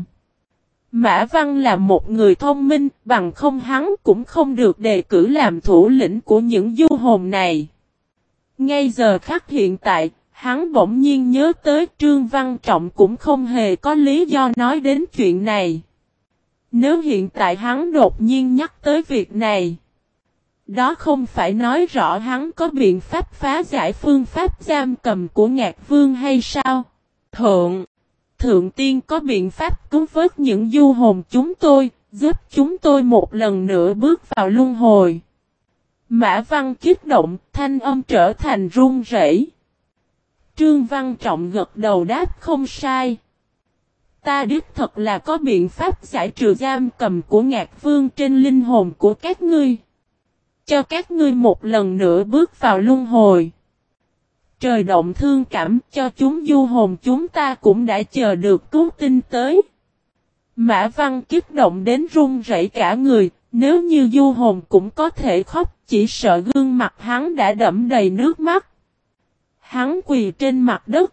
Mã Văn là một người thông minh, bằng không hắn cũng không được đề cử làm thủ lĩnh của những du hồn này. Ngay giờ khắc hiện tại, hắn bỗng nhiên nhớ tới Trương Văn Trọng cũng không hề có lý do nói đến chuyện này. Nếu hiện tại hắn đột nhiên nhắc tới việc này, đó không phải nói rõ hắn có biện pháp phá giải phương pháp giam cầm của Ngạc Vương hay sao? Thượng, Thượng Tiên có biện pháp cứu vớt những du hồn chúng tôi, giúp chúng tôi một lần nữa bước vào luân hồi. Mã Văn kích động, thanh âm trở thành run rẩy. Trương Văn Trọng gật đầu đáp không sai. Ta đích thật là có biện pháp giải trừ giam cầm của Ngạc Vương trên linh hồn của các ngươi. Cho các ngươi một lần nữa bước vào luân hồi. Trời động thương cảm cho chúng du hồn chúng ta cũng đã chờ được cứu tinh tới. Mã Văn kích động đến run rẩy cả người, nếu như du hồn cũng có thể khóc, chỉ sợ gương mặt hắn đã đẫm đầy nước mắt. Hắn quỳ trên mặt đất,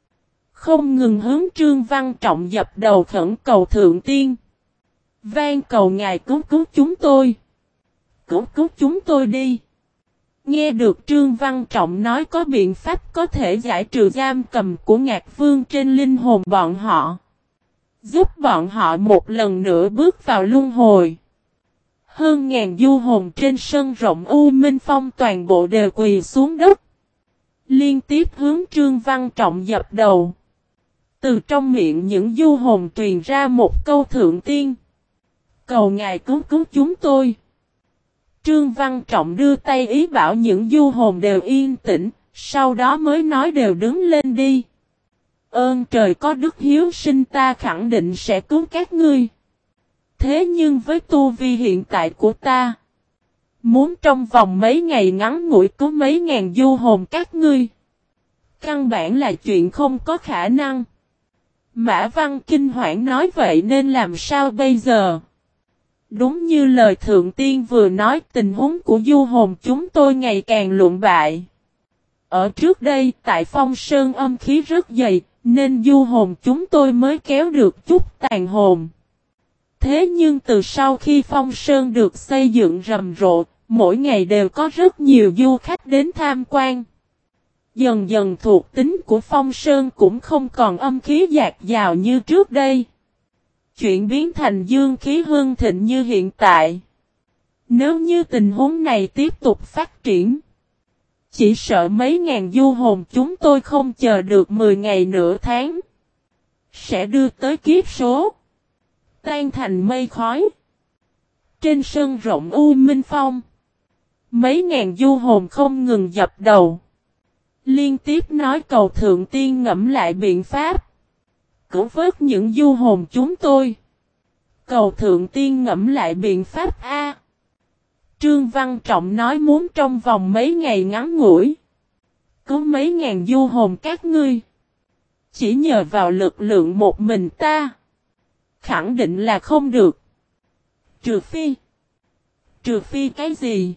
không ngừng hướng Trương Văn Trọng dập đầu khẩn cầu Thượng Tiên. Van cầu ngài cứu cứu chúng tôi. Cứu cứu chúng tôi đi. Nghe được Trương Văn Trọng nói có biện pháp có thể giải trừ giam cầm của Ngạc Vương trên linh hồn bọn họ. Giúp bọn họ một lần nữa bước vào luân hồi. Hơn ngàn du hồn trên sân rộng U Minh Phong toàn bộ đều quỳ xuống đất. Liên tiếp hướng Trương Văn Trọng dập đầu. Từ trong miệng những du hồn truyền ra một câu Thượng Tiên. Cầu ngài cứu cứu chúng tôi. Trương Văn Trọng đưa tay ý bảo những du hồn đều yên tĩnh, sau đó mới nói đều đứng lên đi. Ơn trời có đức hiếu sinh ta khẳng định sẽ cứu các ngươi. Thế nhưng với tu vi hiện tại của ta, muốn trong vòng mấy ngày ngắn ngủi cứu mấy ngàn du hồn các ngươi, căn bản là chuyện không có khả năng. Mã Văn kinh hoảng nói vậy nên làm sao bây giờ? Đúng như lời Thượng Tiên vừa nói, tình huống của du hồn chúng tôi ngày càng luận bại. Ở trước đây, tại Phong Sơn âm khí rất dày, nên du hồn chúng tôi mới kéo được chút tàn hồn. Thế nhưng từ sau khi Phong Sơn được xây dựng rầm rộ, mỗi ngày đều có rất nhiều du khách đến tham quan. Dần dần thuộc tính của Phong Sơn cũng không còn âm khí dạt dào như trước đây. Chuyện biến thành dương khí hương thịnh như hiện tại. Nếu như tình huống này tiếp tục phát triển, chỉ sợ mấy ngàn du hồn chúng tôi không chờ được mười ngày nửa tháng, sẽ đưa tới kiếp số, tan thành mây khói. Trên sân rộng U Minh Phong, mấy ngàn du hồn không ngừng dập đầu, liên tiếp nói cầu Thượng Tiên ngẫm lại biện pháp cứu vớt những du hồn chúng tôi. Cầu Thượng Tiên ngẫm lại biện pháp A. Trương Văn Trọng nói muốn trong vòng mấy ngày ngắn ngủi cứu mấy ngàn du hồn các ngươi. Chỉ nhờ vào lực lượng một mình ta, khẳng định là không được. Trừ phi. Trừ phi cái gì?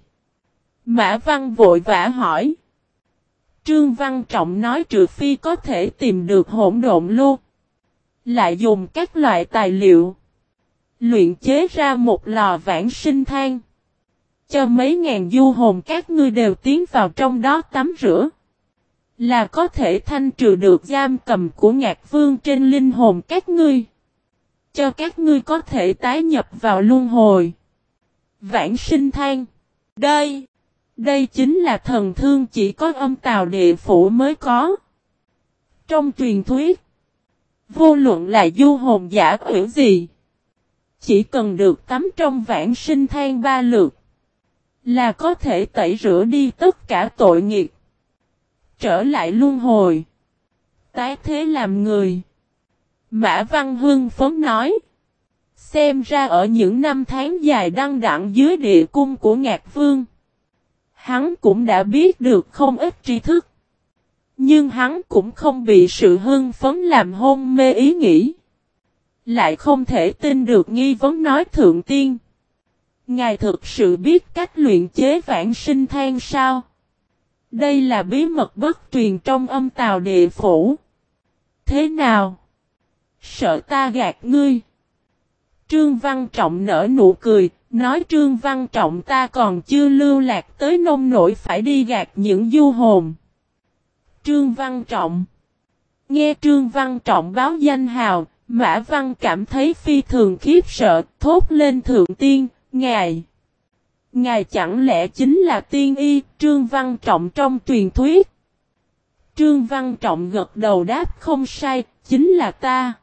Mã Văn vội vã hỏi. Trương Văn Trọng nói trừ phi có thể tìm được hỗn độn lô, lại dùng các loại tài liệu luyện chế ra một lò vãng sinh than, cho mấy ngàn du hồn các ngươi đều tiến vào trong đó tắm rửa, là có thể thanh trừ được giam cầm của Ngạc Vương trên linh hồn các ngươi, cho các ngươi có thể tái nhập vào luân hồi. Vãng sinh than. Đây, Đây chính là thần thương chỉ có âm tào địa phủ mới có. Trong truyền thuyết, vô luận là du hồn giả quỷ gì, chỉ cần được tắm trong vãng sinh than ba lượt, là có thể tẩy rửa đi tất cả tội nghiệp, trở lại luân hồi, tái thế làm người. Mã Văn hưng phấn nói. Xem ra ở những năm tháng dài đăng đẵng dưới địa cung của Ngạc Vương, hắn cũng đã biết được không ít tri thức. Nhưng hắn cũng không bị sự hưng phấn làm hôn mê ý nghĩ. Lại không thể tin được nghi vấn nói thượng tiên. Ngài thực sự biết cách luyện chế vãng sinh than sao? Đây là bí mật bất truyền trong âm tào địa phủ. Thế nào? Sợ ta gạt ngươi? Trương Văn Trọng nở nụ cười, nói Trương Văn Trọng ta còn chưa lưu lạc tới nông nổi phải đi gạt những du hồn. Trương Văn Trọng. Nghe Trương Văn Trọng báo danh hào, Mã Văn cảm thấy phi thường khiếp sợ, thốt lên thượng tiên, ngài. Ngài chẳng lẽ chính là tiên y, Trương Văn Trọng trong truyền thuyết. Trương Văn Trọng gật đầu đáp không sai, chính là ta.